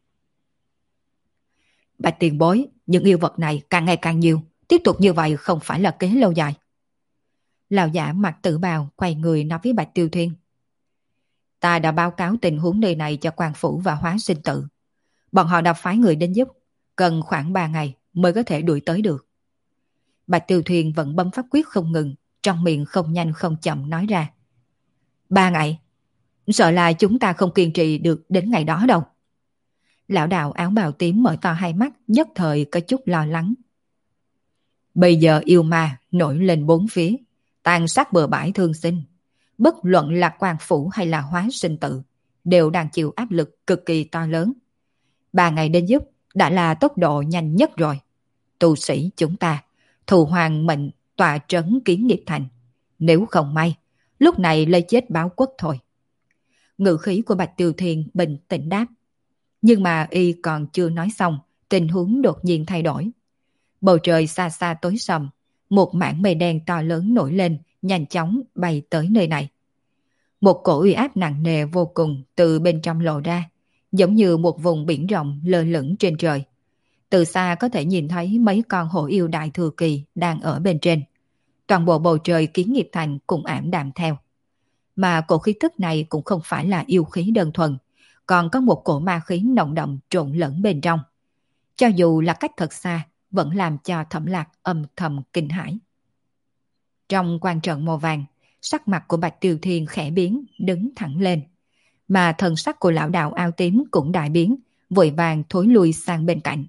Bạch tiền bối, những yêu vật này càng ngày càng nhiều, tiếp tục như vậy không phải là kế lâu dài. Lão giả mặc tử bào quay người nói với Bạch Tiêu Thuyền. Ta đã báo cáo tình huống nơi này cho quan phủ và Hóa Sinh Tự. Bọn họ đã phái người đến giúp, cần khoảng 3 ngày mới có thể đuổi tới được. Bạch Tiêu Thuyền vẫn bấm pháp quyết không ngừng, trong miệng không nhanh không chậm nói ra. 3 ngày? Sợ là chúng ta không kiên trì được đến ngày đó đâu. Lão đạo áo bào tím mở to hai mắt, nhất thời có chút lo lắng. Bây giờ yêu ma nổi lên bốn phía, tàn sát bừa bãi thương sinh. Bất luận là quan phủ hay là Hóa Sinh Tự, đều đang chịu áp lực cực kỳ to lớn. 3 ngày đến giúp đã là tốc độ nhanh nhất rồi. Tu sĩ chúng ta, thù hoàng mệnh tọa trấn Kiến Nghiệp Thành. Nếu không may, lúc này lấy chết báo quốc thôi. Ngữ khí của Bạch Tiêu Thuyền bình tĩnh đáp. Nhưng mà y còn chưa nói xong, tình huống đột nhiên thay đổi. Bầu trời xa xa tối sầm, một mảng mây đen to lớn nổi lên, nhanh chóng bay tới nơi này. Một cổ uy áp nặng nề vô cùng từ bên trong lộ ra, giống như một vùng biển rộng lơ lửng trên trời. Từ xa có thể nhìn thấy mấy con hổ yêu đại thừa kỳ đang ở bên trên. Toàn bộ bầu trời Kiến Nghiệp Thành cũng ảm đạm theo. Mà cổ khí tức này cũng không phải là yêu khí đơn thuần, còn có một cổ ma khí nồng đậm trộn lẫn bên trong. Cho dù là cách thật xa, vẫn làm cho Thẩm Lạc âm thầm kinh hãi. Trong quan trận màu vàng, sắc mặt của Bạch Tiêu Thuyền khẽ biến, đứng thẳng lên. Mà thần sắc của lão đạo áo tím cũng đại biến, vội vàng thối lui sang bên cạnh.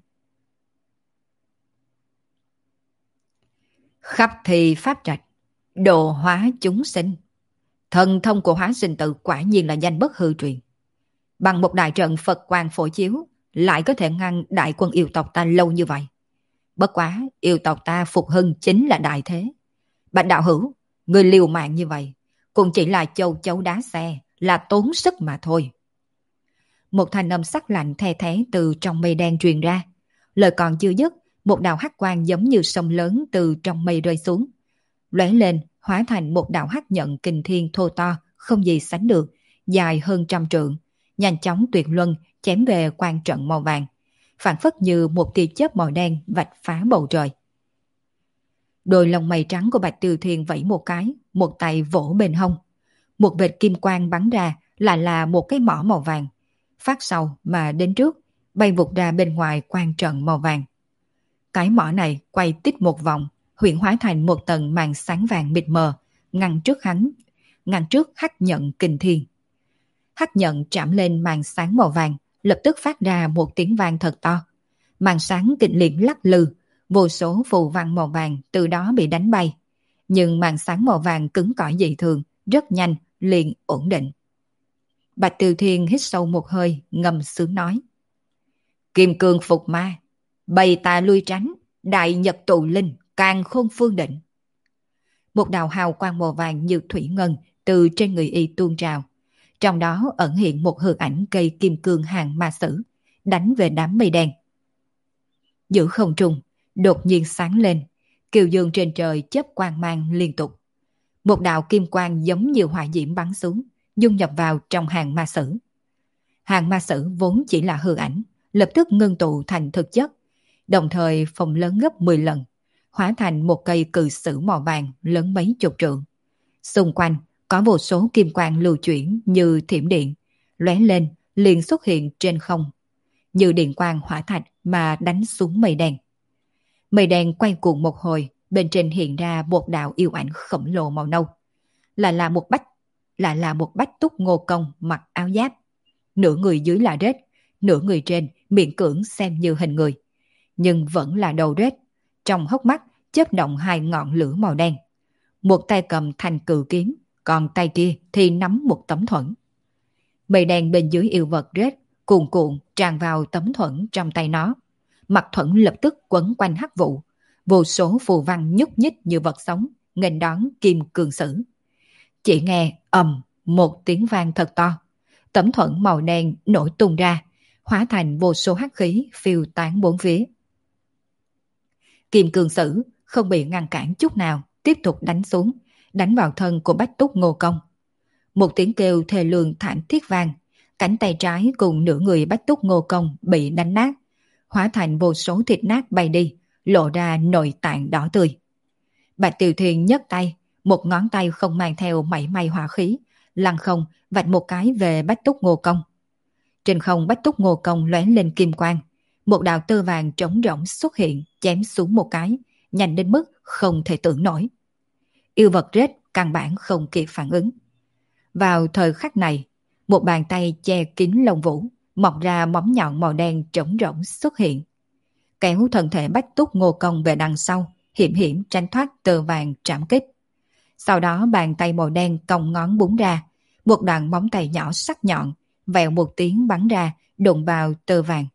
Khắp thì pháp trạch, độ hóa chúng sinh. Thần thông của Hóa Sinh Tự quả nhiên là danh bất hư truyền. Bằng một đại trận Phật quang phổ chiếu, lại có thể ngăn đại quân yêu tộc ta lâu như vậy. Bất quá, yêu tộc ta phục hưng chính là đại thế. Bạch đạo hữu, người liều mạng như vậy, cũng chỉ là châu chấu đá xe, là tốn sức mà thôi. Một thanh âm sắc lạnh the thế từ trong mây đen truyền ra. Lời còn chưa dứt, một đạo hắc quang giống như sông lớn từ trong mây rơi xuống. Lóe lên, hóa thành một đạo hắc nhận kình thiên thô to, không gì sánh được, dài hơn 100 trượng, nhanh chóng tuyệt luân chém về quan trận màu vàng, phản phất như một tia chớp màu đen vạch phá bầu trời. Đôi lông mày trắng của Bạch Từ Thiên vẫy một cái, một tay vỗ bên hông. Một vệt kim quang bắn ra là một cái mỏ màu vàng, phát sau mà đến trước, bay vụt ra bên ngoài quan trận màu vàng. Cái mỏ này quay tít một vòng, huyễn hóa thành một tầng màn sáng vàng mịt mờ, ngăn trước hắc nhận kình thiên. Hắc nhận chạm lên màn sáng màu vàng, lập tức phát ra một tiếng vang thật to. Màn sáng kịch liệt lắc lư, vô số phù văn màu vàng từ đó bị đánh bay. Nhưng màn sáng màu vàng cứng cỏi dị thường, rất nhanh, liền ổn định. Bạch Từ Thiên hít sâu một hơi, ngầm sướng nói. Kim cương phục ma, bầy tà lui tránh, đại nhật tụ linh, càn khôn phương định. Một đạo hào quang màu vàng như thủy ngân từ trên người y tuôn trào. Trong đó ẩn hiện một hư ảnh cây kim cương hàng ma sử, đánh về đám mây đen. Giữa không trung, đột nhiên sáng lên, kiều dương trên trời chớp quang mang liên tục. Một đạo kim quang giống như hỏa diễm bắn xuống, dung nhập vào trong hàng ma sử. Hàng ma sử vốn chỉ là hư ảnh, lập tức ngưng tụ thành thực chất, đồng thời phồng lớn gấp 10 lần, hóa thành một cây cự sử màu vàng lớn mấy chục trượng. Xung quanh có vô số kim quang lưu chuyển như thiểm điện, lóe lên liền xuất hiện trên không, như điện quang hỏa thạch mà đánh xuống mây đen. Mây đen quay cuồng một hồi, bên trên hiện ra một đạo yêu ảnh khổng lồ màu nâu, là một bách túc ngô công mặc áo giáp, nửa người dưới là rết, nửa người trên miệng cưỡng xem như hình người, nhưng vẫn là đầu rết, trong hốc mắt chớp động hai ngọn lửa màu đen. Một tay cầm thanh cự kiếm, còn tay kia thì nắm một tấm thuẫn. Mây đen bên dưới yêu vật rết cuồn cuộn tràn vào tấm thuẫn trong tay nó. Mặt thuẫn lập tức quấn quanh hắc vụ, vô số phù văn nhúc nhích như vật sống, nghênh đón kim cương sử. Chỉ nghe ầm một tiếng vang thật to, tấm thuẫn màu đen nổi tung ra, hóa thành vô số hắc khí phiêu tán bốn phía. Kim cương sử không bị ngăn cản chút nào, tiếp tục đánh xuống, đánh vào thân của Bách Túc Ngô Công. Một tiếng kêu thê lương thảm thiết vang, cánh tay trái cùng nửa người Bách Túc Ngô Công bị đánh nát, hóa thành vô số thịt nát bay đi, lộ ra nội tạng đỏ tươi. Bạch Tiểu Thiên nhấc tay, một ngón tay không mang theo mảy may hỏa khí, lăng không vạch một cái về Bách Túc Ngô Công. Trên không Bách Túc Ngô Công lóe lên kim quang, một đạo tơ vàng trống rỗng xuất hiện, chém xuống một cái, nhanh đến mức không thể tưởng nổi. Yêu vật rết căn bản không kịp phản ứng. Vào thời khắc này, một bàn tay che kín lông vũ, mọc ra móng nhọn màu đen trống rỗng xuất hiện, kéo thân thể Bách Túc Ngô Công về đằng sau, hiểm hiểm tránh thoát tơ vàng trảm kích. Sau đó bàn tay màu đen cong ngón búng ra, một đoạn móng tay nhỏ sắc nhọn, vèo một tiếng bắn ra, đụng vào tơ vàng.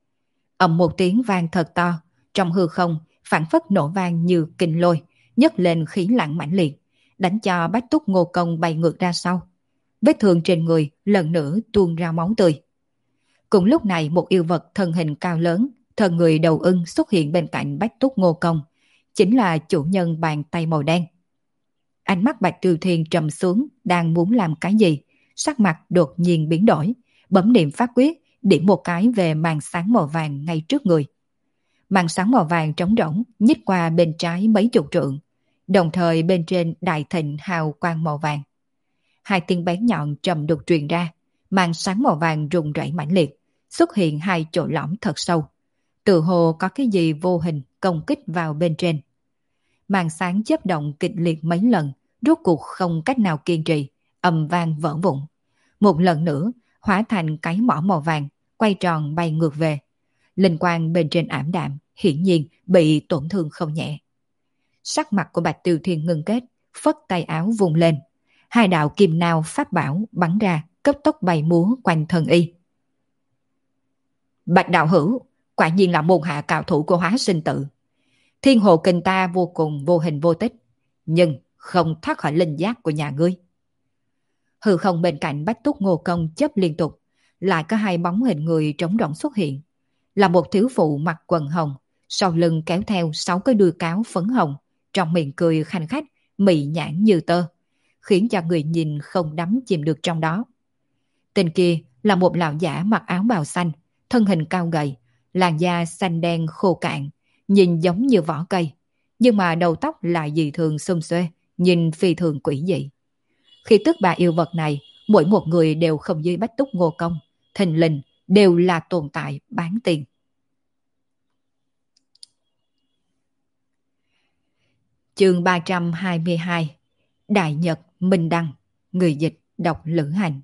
Ầm một tiếng vang thật to, trong hư không phảng phất nổ vang như kinh lôi, nhấc lên khí lạnh mãnh liệt, đánh cho Bách Túc Ngô Công bay ngược ra sau. Vết thương trên người lần nữa tuôn ra máu tươi. Cùng lúc này một yêu vật thân hình cao lớn, thân người đầu ưng xuất hiện bên cạnh Bách Túc Ngô Công, chính là chủ nhân bàn tay màu đen. Ánh mắt Bạch Tiểu Thiên trầm xuống, đang muốn làm cái gì, sắc mặt đột nhiên biến đổi, bấm niệm pháp quyết, điểm một cái về màn sáng màu vàng ngay trước người. Màn sáng màu vàng trống rỗng nhích qua bên trái mấy chục trượng, đồng thời bên trên đại thịnh hào quang màu vàng. Hai tiếng bén nhọn trầm đục truyền ra, màn sáng màu vàng rung rẩy mãnh liệt, xuất hiện hai chỗ lõm thật sâu, tự hồ có cái gì vô hình công kích vào bên trên. Màn sáng chớp động kịch liệt mấy lần, rốt cuộc không cách nào kiên trì, ầm vang vỡ vụn. Một lần nữa hóa thành cái mỏ màu vàng, quay tròn bay ngược về. Linh quang bên trên ảm đạm, hiển nhiên bị tổn thương không nhẹ. Sắc mặt của Bạch Tiểu Thiên ngưng kết, phất tay áo vùng lên. Hai đạo kim nao pháp bảo bắn ra, cấp tốc bay múa quanh thân y. Bạch đạo hữu, quả nhiên là môn hạ cao thủ của Hóa Sinh Tự. Thiên Hồ Kình ta vô cùng vô hình vô tích, nhưng không thoát khỏi linh giác của nhà ngươi. Hư không bên cạnh Bách Túc Ngô Công chớp liên tục, lại có hai bóng hình người trống rỗng xuất hiện. Là một thiếu phụ mặc quần hồng, sau lưng kéo theo 6 cái đuôi cáo phấn hồng, trong miệng cười khanh khách, mị nhãn như tơ, khiến cho người nhìn không đắm chìm được trong đó. Tên kia là một lão giả mặc áo bào xanh, thân hình cao gầy, làn da xanh đen khô cạn, nhìn giống như vỏ cây, nhưng mà đầu tóc lại dị thường xum xuê, nhìn phi thường quỷ dị. Khi tức bà yêu vật này, mỗi một người đều không dưới Bách Túc Ngô Công, thình lình đều là tồn tại bán tiền. Chương 322 Đại Nhật Minh Đăng. Người dịch đọc Lữ Hành.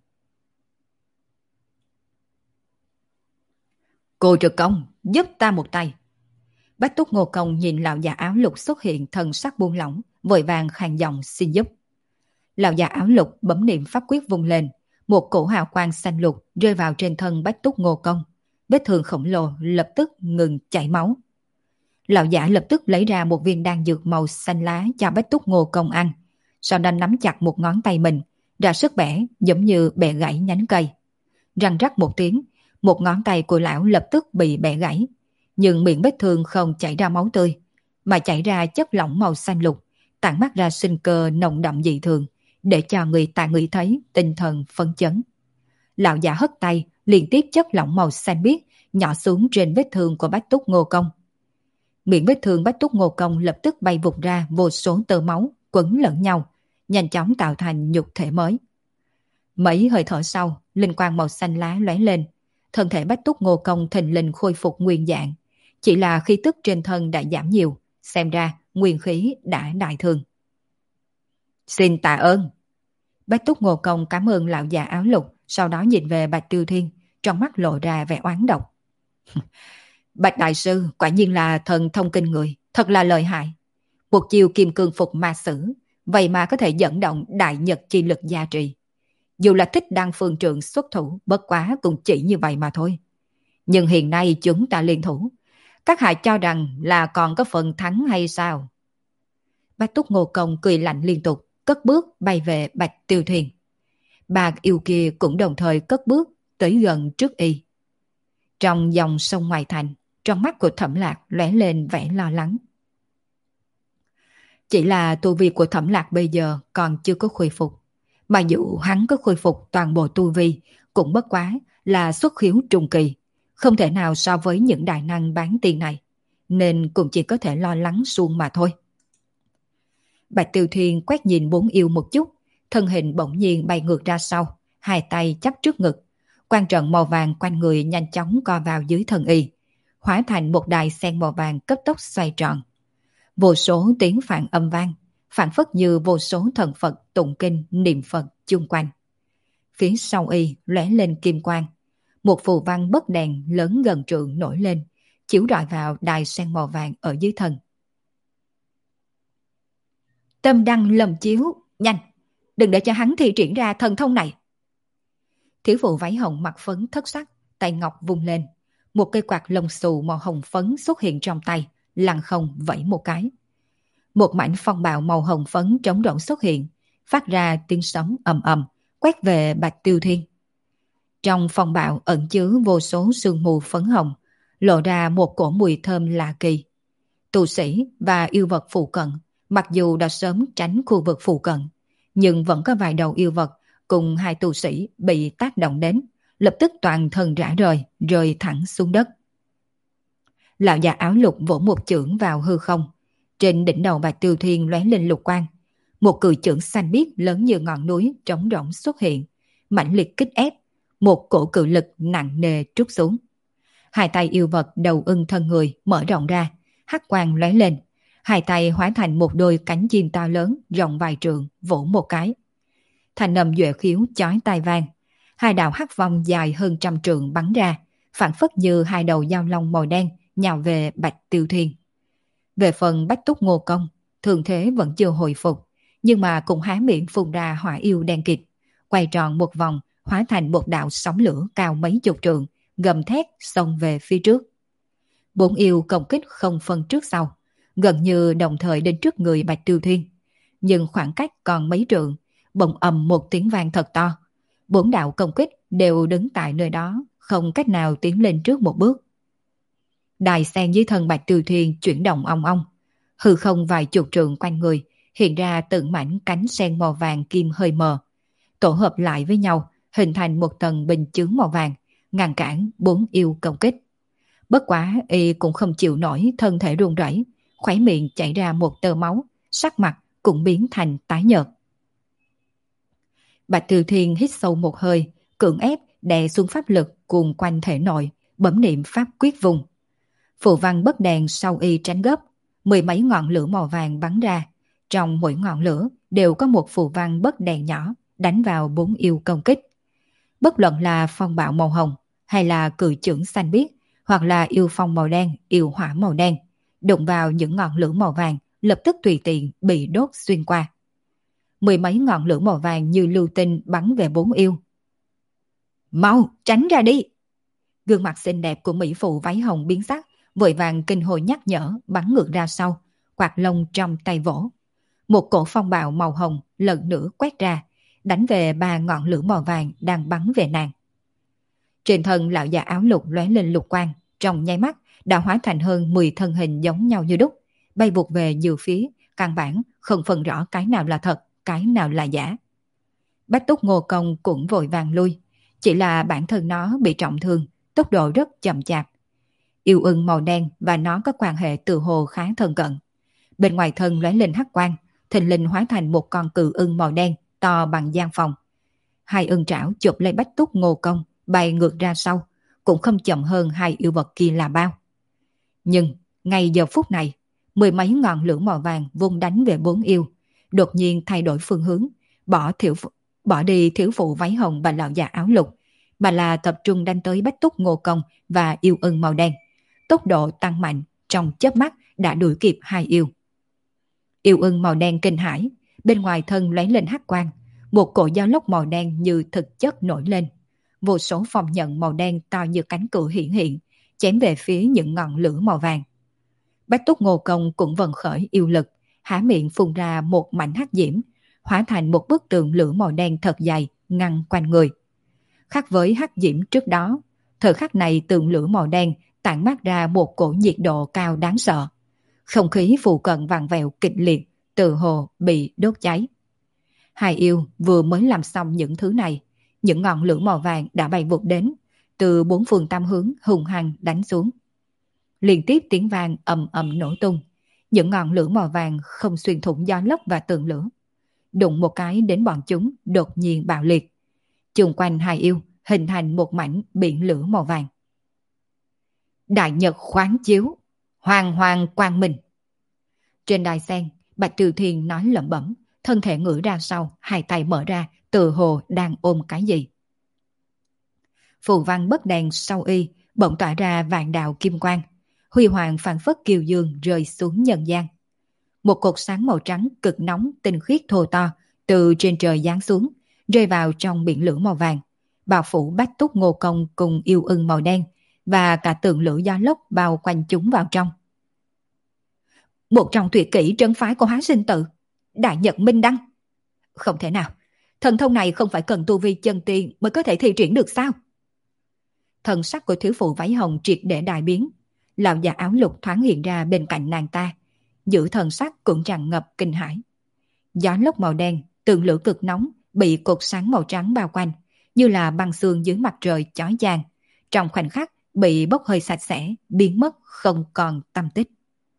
Cô trực công, giúp ta một tay. Bách Túc Ngô Công nhìn lão già áo lục xuất hiện, thần sắc buông lỏng, vội vàng khàn giọng xin giúp. Lão già áo lục bấm niệm pháp quyết vung lên, một cổ hào quang xanh lục rơi vào trên thân Bách Túc Ngô Công, vết thương khổng lồ lập tức ngừng chảy máu. Lão giả lập tức lấy ra một viên đan dược màu xanh lá cho Bách Túc Ngô Công ăn, sau đó nắm chặt một ngón tay mình, ra sức bẻ giống như bẻ gãy nhánh cây. Răng rắc một tiếng, một ngón tay của lão lập tức bị bẻ gãy, nhưng miệng vết thương không chảy ra máu tươi, mà chảy ra chất lỏng màu xanh lục, tản mát ra sinh cơ nồng đậm dị thường, để cho người ta ngửi thấy tinh thần phấn chấn. Lão giả hất tay, liên tiếp chất lỏng màu xanh biếc nhỏ xuống trên vết thương của Bách Túc Ngô Công. Miệng vết thương Bách Túc Ngô Công lập tức bay vụt ra vô số tơ máu quấn lẫn nhau, nhanh chóng tạo thành nhục thể mới. Mấy hơi thở sau, linh quang màu xanh lá lóe lên, thân thể Bách Túc Ngô Công thình lình khôi phục nguyên dạng, chỉ là khí tức trên thân đã giảm nhiều, xem ra nguyên khí đã đại thương. Xin tạ ơn. Bách Túc Ngô Công cảm ơn lão già áo lục, sau đó nhìn về Bạch Tiêu Thiên, trong mắt lộ ra vẻ oán độc. Bạch đại sư quả nhiên là thần thông kinh người, thật là lợi hại. Một chiêu kim cương phục ma sử, vậy mà có thể dẫn động đại nhật chi lực gia trì. Dù là Thích Đăng phương trượng xuất thủ, bất quá cũng chỉ như vậy mà thôi. Nhưng hiện nay chúng ta liên thủ, các hạ cho rằng là còn có phần thắng hay sao? Bách Túc Ngô Công cười lạnh liên tục, cất bước bay về Bạch Tiêu Thiên. Bà yêu kia cũng đồng thời cất bước tới gần trước y. Trong dòng sông ngoài thành, trong mắt của Thẩm Lạc lóe lên vẻ lo lắng. Chỉ là tu vi của Thẩm Lạc bây giờ còn chưa có khôi phục, mà dù hắn có khôi phục toàn bộ tu vi cũng bất quá là xuất khiếu trung kỳ, không thể nào so với những đại năng bán tiền này, nên cũng chỉ có thể lo lắng suông mà thôi. Bạch Tiêu Thiên quét nhìn bốn yêu một chút, thân hình bỗng nhiên bay ngược ra sau, hai tay chắp trước ngực, quan trận màu vàng quanh người nhanh chóng co vào dưới thân y, hóa thành một đài sen màu vàng cấp tốc xoay tròn. Vô số tiếng phạn âm vang, phản phất như vô số thần Phật tụng kinh niệm Phật chung quanh. Phía sau y lóe lên kim quang, một phù văn bất đèn lớn gần trượng nổi lên, chiếu rọi vào đài sen màu vàng ở dưới thân. Tâm đăng lầm chiếu, nhanh, đừng để cho hắn thi triển ra thần thông này. Thiếu phụ váy hồng mặt phấn thất sắc, tay ngọc vung lên, một cây quạt lông xù màu hồng phấn xuất hiện trong tay, lăng không vẫy một cái. Một mảnh phong bạo màu hồng phấn trống rỗng xuất hiện, phát ra tiếng sấm ầm ầm, quét về Bạch Tiêu Thiên. Trong phong bạo ẩn chứa vô số sương mù phấn hồng, lộ ra một cổ mùi thơm lạ kỳ. Tu sĩ và yêu vật phụ cận, mặc dù đã sớm tránh khu vực phụ cận, nhưng vẫn có vài đầu yêu vật cùng hai tu sĩ bị tác động đến, lập tức toàn thân rã rời, rơi thẳng xuống đất. Lão già áo lục vỗ một chưởng vào hư không, trên đỉnh đầu Bạch Tiêu Thiên lóe lên lục quang, một cự chưởng xanh biếc lớn như ngọn núi trống rỗng xuất hiện, mãnh liệt kích ép, một cổ cự lực nặng nề trút xuống. Hai tay yêu vật đầu ưng thân người mở rộng ra, hắc quang lóe lên, hai tay hóa thành một đôi cánh chim to lớn rộng vài trượng, vỗ một cái. Thành âm duệ khiếu chói tai vang, hai đạo hắc vong dài hơn 100 trượng bắn ra, phản phất như hai đầu dao long màu đen nhào về Bạch Tiêu Thiên. Về phần Bách Túc Ngô Công, thường thế vẫn chưa hồi phục, nhưng mà cũng há miệng phun ra hỏa yêu đen kịt, quay tròn một vòng, hóa thành một đạo sóng lửa cao mấy chục trượng, gầm thét xông về phía trước. Bốn yêu công kích không phân trước sau, gần như đồng thời đến trước người Bạch Tiêu Thiên. nhưng khoảng cách còn mấy trượng, bỗng ầm một tiếng vang thật to. Bốn đạo công kích đều đứng tại nơi đó, không cách nào tiến lên trước một bước. Đài sen dưới thân Bạch Tiêu Thiên chuyển động ong ong, hư không vài chục trượng quanh người, hiện ra từng mảnh cánh sen màu vàng kim hơi mờ, tổ hợp lại với nhau, hình thành một tầng bình chướng màu vàng, ngăn cản bốn yêu công kích. Bất quá y cũng không chịu nổi thân thể run rẩy, khóe miệng chảy ra một tơ máu, sắc mặt cũng biến thành tái nhợt. Bạch Tiêu Thiên hít sâu một hơi, cưỡng ép đè xuống pháp lực cuồn quanh thể nội, bấm niệm pháp quyết vùng. Phù văn bất đèn sau y tránh gấp, mười mấy ngọn lửa màu vàng bắn ra, trong mỗi ngọn lửa đều có một phù văn bất đèn nhỏ đánh vào bốn yêu công kích. Bất luận là phong bạo màu hồng, hay là cự chưởng xanh biếc, hoặc là yêu phong màu đen, yêu hỏa màu đen, đụng vào những ngọn lửa màu vàng, lập tức tùy tiện bị đốt xuyên qua. Mười mấy ngọn lửa màu vàng như lưu tinh bắn về bốn yêu. Mau, tránh ra đi! Gương mặt xinh đẹp của mỹ phụ váy hồng biến sắc, vội vàng kinh hồi nhắc nhở, bắn ngược ra sau, quạt lông trong tay vỗ. Một cổ phong bạo màu hồng lần nữa quét ra, đánh về ba ngọn lửa màu vàng đang bắn về nàng. Trên thân lão già áo lục lóe lên lục quang, trong nháy mắt đã hóa thành hơn 10 thân hình giống nhau như đúc, bay vụt về nhiều phía, căn bản không phân rõ cái nào là thật, cái nào là giả. Bách Túc Ngô Công cũng vội vàng lui, chỉ là bản thân nó bị trọng thương, tốc độ rất chậm chạp. Yêu ưng màu đen và nó có quan hệ từ hồ khá thân cận. Bên ngoài thân lóe lên hắc quang, thình lình hóa thành một con cự ưng màu đen to bằng gian phòng. Hai ưng trảo chụp lấy Bách Túc Ngô Công, bay ngược ra sau, cũng không chậm hơn hai yêu vật kia là bao. Nhưng ngay giờ phút này, mười mấy ngọn lửa màu vàng vung đánh về bốn yêu, đột nhiên thay đổi phương hướng, bỏ đi thiếu phụ váy hồng và lão già áo lục, mà là tập trung đánh tới Bách Túc Ngô Công và yêu ưng màu đen. Tốc độ tăng mạnh, trong chớp mắt đã đuổi kịp hai yêu. Yêu ưng màu đen kinh hãi, bên ngoài thân lóe lên hắc quang, một cổ dao lốc màu đen như thực chất nổi lên. Vô số phong nhận màu đen to như cánh cự hiện, chém về phía những ngọn lửa màu vàng. Bách Túc Ngô Công cũng vận khởi yêu lực, há miệng phun ra một mảnh hắc diễm, hóa thành một bức tường lửa màu đen thật dày ngăn quanh người. Khác với hắc diễm trước đó, thời khắc này tường lửa màu đen tản mát ra một cổ nhiệt độ cao đáng sợ. Không khí phụ cận vặn vẹo kịch liệt, tự hồ bị đốt cháy. Hai yêu vừa mới làm xong những thứ này, những ngọn lửa màu vàng đã bay vụt đến, từ bốn phương tám hướng hùng hăng đánh xuống. Liên tiếp tiếng vang ầm ầm nổ tung, những ngọn lửa màu vàng không xuyên thủng gió lốc và tường lửa. Đụng một cái đến bọn chúng đột nhiên bạo liệt. Chung quanh hai yêu hình thành một mảnh biển lửa màu vàng. Đại nhật khoáng chiếu, hoàng hoàng quang minh. Trên đài sen, Bạch Tiêu Thiên nói lẩm bẩm, thân thể ngửa ra sau, hai tay mở ra, tự hồ đang ôm cái gì. Phù văn bất đèn sau y bỗng tỏa ra vạn đạo kim quang, huy hoàng phảng phất kiều dương rơi xuống nhân gian. Một cột sáng màu trắng cực nóng tinh khiết thô to từ trên trời giáng xuống, rơi vào trong biển lửa màu vàng, bao phủ Bách Túc Ngô Công cùng yêu ưng màu đen và cả tường lửa gió lốc bao quanh chúng vào trong. Một trong tuyệt kỹ trấn phái của Hóa Sinh Tự, Đại Nhật Minh Đăng. Không thể nào, thần thông này không phải cần tu vi chân tiên mới có thể thi triển được sao? Thần sắc của thiếu phụ váy hồng triệt để đại biến, lão già áo lục thoáng hiện ra bên cạnh nàng ta, giữ thần sắc cũng tràn ngập kinh hãi. Gió lốc màu đen, tường lửa cực nóng bị cột sáng màu trắng bao quanh, như là băng xương dưới mặt trời chói chang, trong khoảnh khắc bị bốc hơi sạch sẽ, biến mất không còn tăm tích.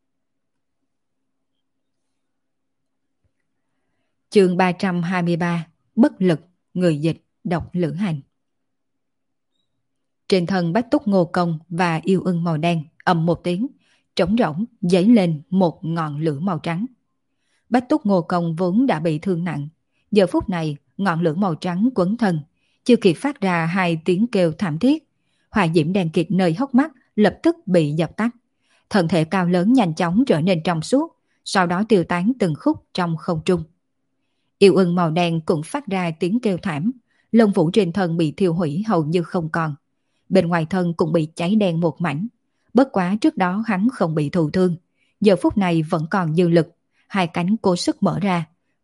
Chương 323, bất lực, người dịch, độc lữ hành. Trên thân Bách Túc Ngô Công và yêu ưng màu đen ầm một tiếng, trống rỗng dấy lên một ngọn lửa màu trắng. Bách Túc Ngô Công vốn đã bị thương nặng, giờ phút này ngọn lửa màu trắng quấn thân, chưa kịp phát ra hai tiếng kêu thảm thiết, hỏa diễm đen kịt nơi hốc mắt lập tức bị dập tắt, thân thể cao lớn nhanh chóng trở nên trong suốt, sau đó tiêu tán từng khúc trong không trung. Yêu ưng màu đen cũng phát ra tiếng kêu thảm, lông vũ trên thân bị thiêu hủy hầu như không còn, bên ngoài thân cũng bị cháy đen một mảnh. Bất quá trước đó hắn không bị thụ thương, giờ phút này vẫn còn dư lực, hai cánh cố sức mở ra,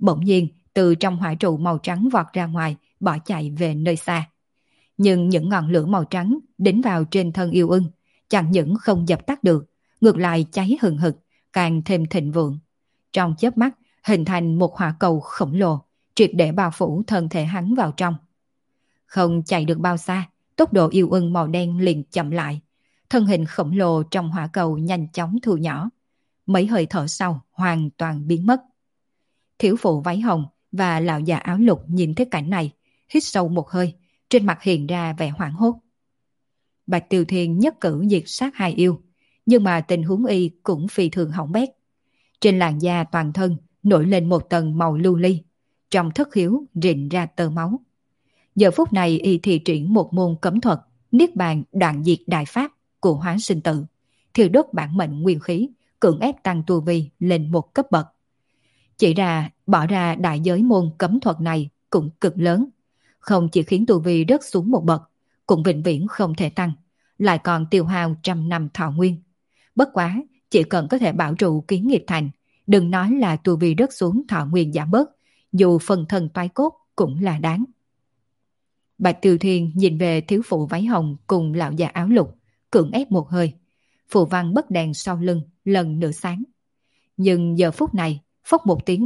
bỗng nhiên từ trong hỏa trụ màu trắng vọt ra ngoài, bỏ chạy về nơi xa. Nhưng những ngọn lửa màu trắng đính vào trên thân yêu ưng, chẳng những không dập tắt được, ngược lại cháy hừng hực, càng thêm thịnh vượng. Trong chớp mắt, hình thành một hỏa cầu khổng lồ, triệt để bao phủ thân thể hắn vào trong. Không chạy được bao xa, tốc độ yêu ưng màu đen liền chậm lại. Thân hình khổng lồ trong hỏa cầu nhanh chóng thu nhỏ. Mấy hơi thở sau hoàn toàn biến mất. Thiếu phụ váy hồng và lão già áo lục nhìn thấy cảnh này, hít sâu một hơi, trên mặt hiện ra vẻ hoảng hốt. Bạch Tiêu Thiên nhất cử diệt sát hai yêu, nhưng mà tình huống y cũng phi thường hỏng bét. Trên làn da toàn thân nổi lên một tầng màu lưu ly, trong thất khiếu rịn ra tơ máu. Giờ phút này y thi triển một môn cấm thuật Niết Bàn Đoạn Diệt Đại Pháp của Hóa Sinh Tự, thiêu đốt bản mệnh nguyên khí, cưỡng ép tăng tu vi lên một cấp bậc. Chỉ ra bỏ ra đại giới môn cấm thuật này cũng cực lớn, không chỉ khiến tu vi rớt xuống một bậc, cũng vĩnh viễn không thể tăng, lại còn tiêu hao trăm năm thọ nguyên. Bất quá, chỉ cần có thể bảo trụ Kiến Nghiệp Thành, đừng nói là tu vi rớt xuống thọ nguyên giảm bớt, dù phần thân toái cốt cũng là đáng. Bạch Tiêu Thiên nhìn về thiếu phụ váy hồng cùng lão già áo lục, cưỡng ép một hơi. Phù văn bất đèn sau lưng lần nữa sáng. Nhưng giờ phút này, phốc một tiếng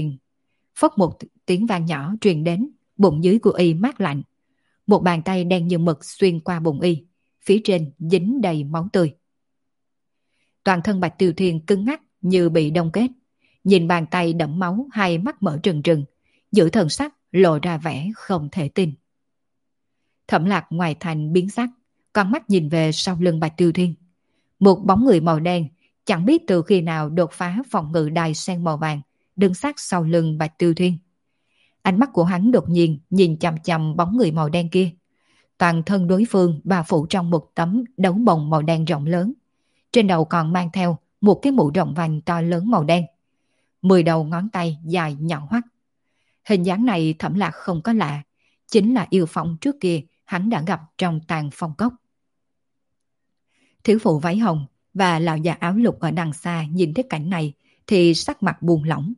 vang nhỏ truyền đến, bụng dưới của y mát lạnh. Một bàn tay đen như mực xuyên qua bụng y, phía trên dính đầy máu tươi. Toàn thân Bạch Tiêu Thiên cứng ngắc như bị đông kết. Nhìn bàn tay đẫm máu, hai mắt mở trừng trừng, giữ thần sắc lộ ra vẻ không thể tin. Thẩm Lạc ngoài thành biến sắc, con mắt nhìn về sau lưng Bạch Tiêu Thiên. Một bóng người màu đen, chẳng biết từ khi nào đột phá phòng ngự đài sen màu vàng, đứng sát sau lưng Bạch Tiêu Thiên. Ánh mắt của hắn đột nhiên nhìn chằm chằm bóng người màu đen kia. Toàn thân đối phương bao phủ trong một tấm đấu bồng màu đen rộng lớn. Trên đầu còn mang theo một cái mũ rộng vành to lớn màu đen. 10 đầu ngón tay dài nhọn hoắt. Hình dáng này Thẩm Lạc không có lạ, chính là yêu phong trước kia hắn đã gặp trong Tàn Phong Cốc. Thiếu phụ váy hồng và lão già áo lục ở đằng xa nhìn thấy cảnh này thì sắc mặt buông lỏng.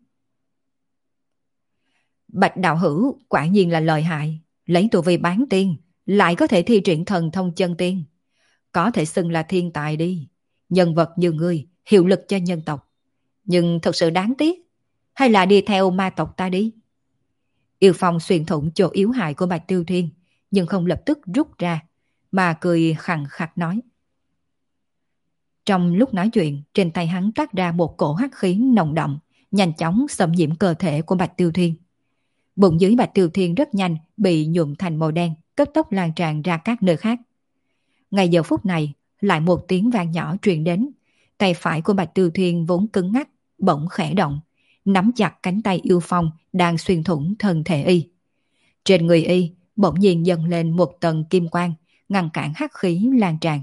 Bạch đạo hữu quả nhiên là lợi hại, lấy tu vi bán tiên, lại có thể thi triển thần thông chân tiên. Có thể xưng là thiên tài đi, nhân vật như ngươi, hiệu lực cho nhân tộc. Nhưng thật sự đáng tiếc, hay là đi theo ma tộc ta đi. Yêu Phong xuyên thủng chỗ yếu hại của Bạch Tiêu Thiên, nhưng không lập tức rút ra, mà cười khằng khặc nói. Trong lúc nói chuyện, trên tay hắn toát ra một cổ hắc khí nồng đậm, nhanh chóng xâm nhiễm cơ thể của Bạch Tiêu Thiên. Bụng dưới Bạch Tiêu Thiên rất nhanh bị nhuộm thành màu đen, cấp tốc lan tràn ra các nơi khác. Ngay giờ phút này, lại một tiếng vang nhỏ truyền đến. Tay phải của Bạch Tiêu Thiên vốn cứng ngắc, bỗng khẽ động, nắm chặt cánh tay Yêu Phong đang xuyên thủng thân thể y. Trên người y bỗng nhiên dâng lên một tầng kim quang, ngăn cản hắc khí lan tràn.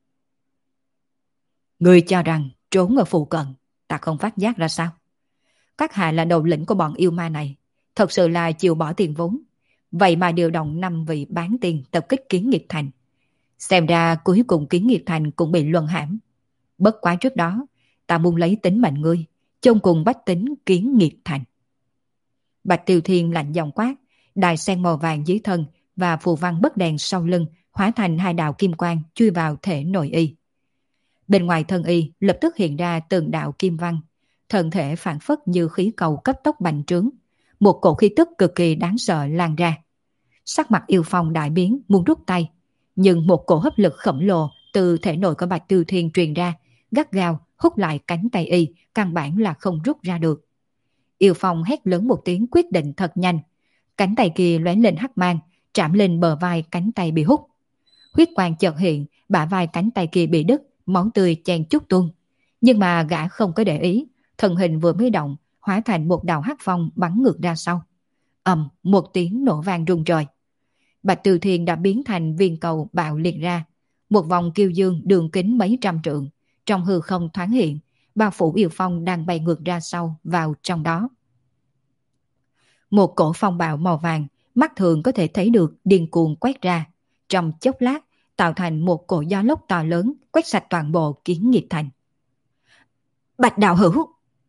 Ngươi cho rằng trốn ở phụ cận, ta không phát giác ra sao? Các hạ là đầu lĩnh của bọn yêu ma này, thật sự là chịu bỏ tiền vốn. Vậy mà điều động 5 vị bán tiền tập kích Kiến Nghiệp Thành. Xem ra cuối cùng Kiến Nghiệp Thành cũng bị luân hãm. Bất quá trước đó, ta muốn lấy tính mệnh ngươi, chôn cùng bách tính Kiến Nghiệp Thành. Bạch Tiêu Thiên lạnh giọng quát, đài sen màu vàng dưới thân và phù văn bất đèn sau lưng hóa thành 2 đạo kim quang chui vào thể nội y. Bên ngoài thân y lập tức hiện ra từng đạo kim văn, thân thể phản phất như khí cầu cấp tốc bành trướng, một cổ khí tức cực kỳ đáng sợ lan ra. Sắc mặt Yêu Phong đại biến, muốn rút tay, nhưng một cổ hấp lực khổng lồ từ thể nội của Bạch Tiêu Thiên truyền ra, gắt gao hút lại cánh tay y, căn bản là không rút ra được. Yêu Phong hét lớn một tiếng quyết định thật nhanh, cánh tay kia lóe lên hắc mang, chạm lên bờ vai cánh tay bị hút. Huyết quang chợt hiện, bả vai cánh tay kia bị đứt, máu tươi chen chúc tuôn. Nhưng mà gã không có để ý, thân hình vừa mới động, hóa thành một đạo hắc phong bắn ngược ra sau. Ầm, một tiếng nổ vang rung trời. Bạch Tiêu Thiên đã biến thành viên cầu bạo liệt ra, một vòng kiêu dương đường kính mấy trăm trượng, trong hư không thoáng hiện, bao phủ Yêu Phong đang bay ngược ra sau vào trong đó. Một cổ phong bạo màu vàng, mắt thường có thể thấy được điên cuồng quét ra, trong chốc lát tạo thành một cổ gió lốc to lớn quét sạch toàn bộ Kiến Nghiệp Thành. Bạch đạo hữu!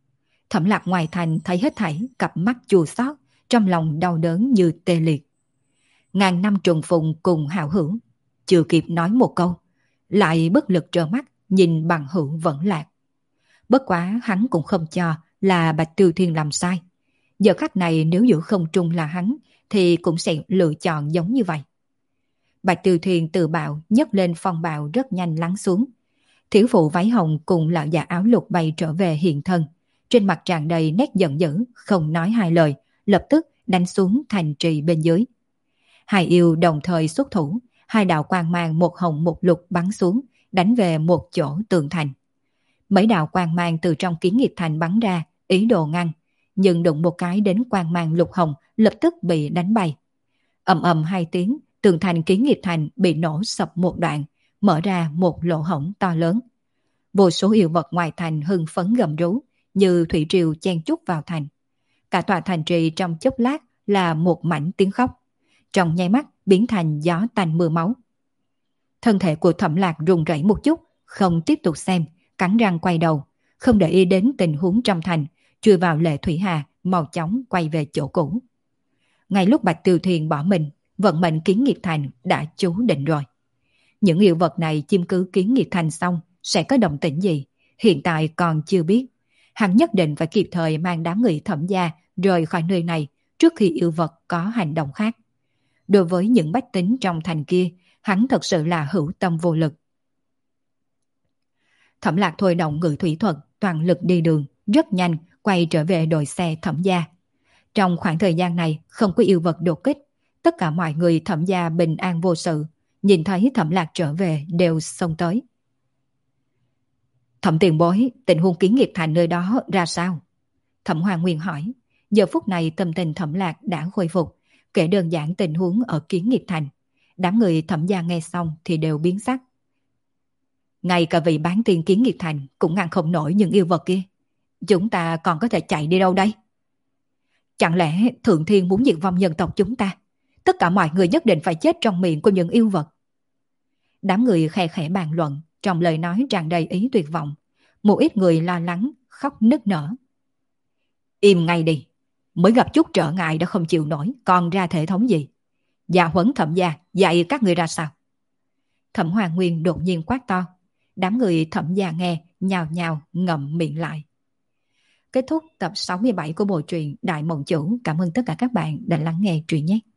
Thẩm Lạc ngoài thành thấy hết thảy, cặp mắt chua xót, trong lòng đau đớn như tê liệt. Ngàn năm trùng phùng cùng hảo hữu, chưa kịp nói một câu, lại bất lực trơ mắt nhìn bằng hữu vẫn lạc. Bất quá hắn cũng không cho là Bạch Tiêu Thiên làm sai. Giờ khắc này nếu giữa không trung là hắn thì cũng sẽ lựa chọn giống như vậy. Bạch Tiêu Thiên từ bạo nhấc lên phong bạo rất nhanh lắng xuống. Thiếu phụ váy hồng cùng lão già áo lục bay trở về hiện thân. Trên mặt tràn đầy nét giận dữ, không nói hai lời, lập tức đánh xuống thành trì bên dưới. Hai yêu đồng thời xuất thủ, hai đạo quang mang một hồng một lục bắn xuống, đánh về một chỗ tường thành. Mấy đạo quang mang từ trong Kiến Nghiệp Thành bắn ra, ý đồ ngăn, nhưng đụng một cái đến quang mang lục hồng lập tức bị đánh bay. Ầm ầm hai tiếng, tường thành Kiến Nghiệp Thành bị nổ sập một đoạn, mở ra một lỗ hổng to lớn. Vô số yêu vật ngoài thành hưng phấn gầm rú, như thủy triều chen chúc vào thành. Cả tòa thành trì trong chốc lát là một mảnh tiếng khóc, trong nháy mắt biến thành gió tanh mưa máu. Thân thể của Thẩm Lạc run rẩy một chút, không tiếp tục xem, cắn răng quay đầu, không để ý đến tình huống trong thành, chui vào Lệ Thủy Hà, mau chóng quay về chỗ cũ. Ngay lúc Bạch Tiêu Thiên bỏ mình, vận mệnh Kiến Nghiệp Thành đã chú định rồi. Những yêu vật này chiếm cứ Kiến Nghiệp Thành xong sẽ có động tĩnh gì, hiện tại còn chưa biết. Hắn nhất định phải kịp thời mang đám người Thẩm gia rời khỏi nơi này trước khi yêu vật có hành động khác. Đối với những bách tính trong thành kia, hắn thật sự là hữu tâm vô lực. Thẩm Lạc thôi động ngự thủy thuật, toàn lực đi đường, rất nhanh quay trở về đội xe Thẩm gia. Trong khoảng thời gian này không có yêu vật đột kích, tất cả mọi người Thẩm gia bình an vô sự, nhìn thấy Thẩm Lạc trở về đều xông tới. Thẩm tiền bối, tình huống Kiến Nghiệp Thành nơi đó ra sao? Thẩm Hoa Nguyên hỏi. Giờ phút này tâm tình Thẩm Lạc đã khôi phục, kể đơn giản tình huống ở Kiến Nghiệp Thành. Đám người Thẩm gia nghe xong thì đều biến sắc. Ngay cả vị bán tiên Kiến Nghiệp Thành cũng ngăn không nổi những yêu vật kia. Chúng ta còn có thể chạy đi đâu đây? Chẳng lẽ Thượng Thiên muốn diệt vong nhân tộc chúng ta? Tất cả mọi người nhất định phải chết trong miệng của những yêu vật. Đám người khe khẽ bàn luận, trong lời nói tràn đầy ý tuyệt vọng. Một ít người lo lắng, khóc nức nở. Im ngay đi, mới gặp chút trở ngại đã không chịu nổi, còn ra thể thống gì? Dạ huấn Thẩm gia dạy các người ra sao? Thẩm Hoa Nguyên đột nhiên quát to. Đám người Thẩm gia nghe, nhào nhào ngậm miệng lại. Kết thúc tập 67 của bộ truyện Đại Mộng Chủ. Cảm ơn tất cả các bạn đã lắng nghe truyện nhé.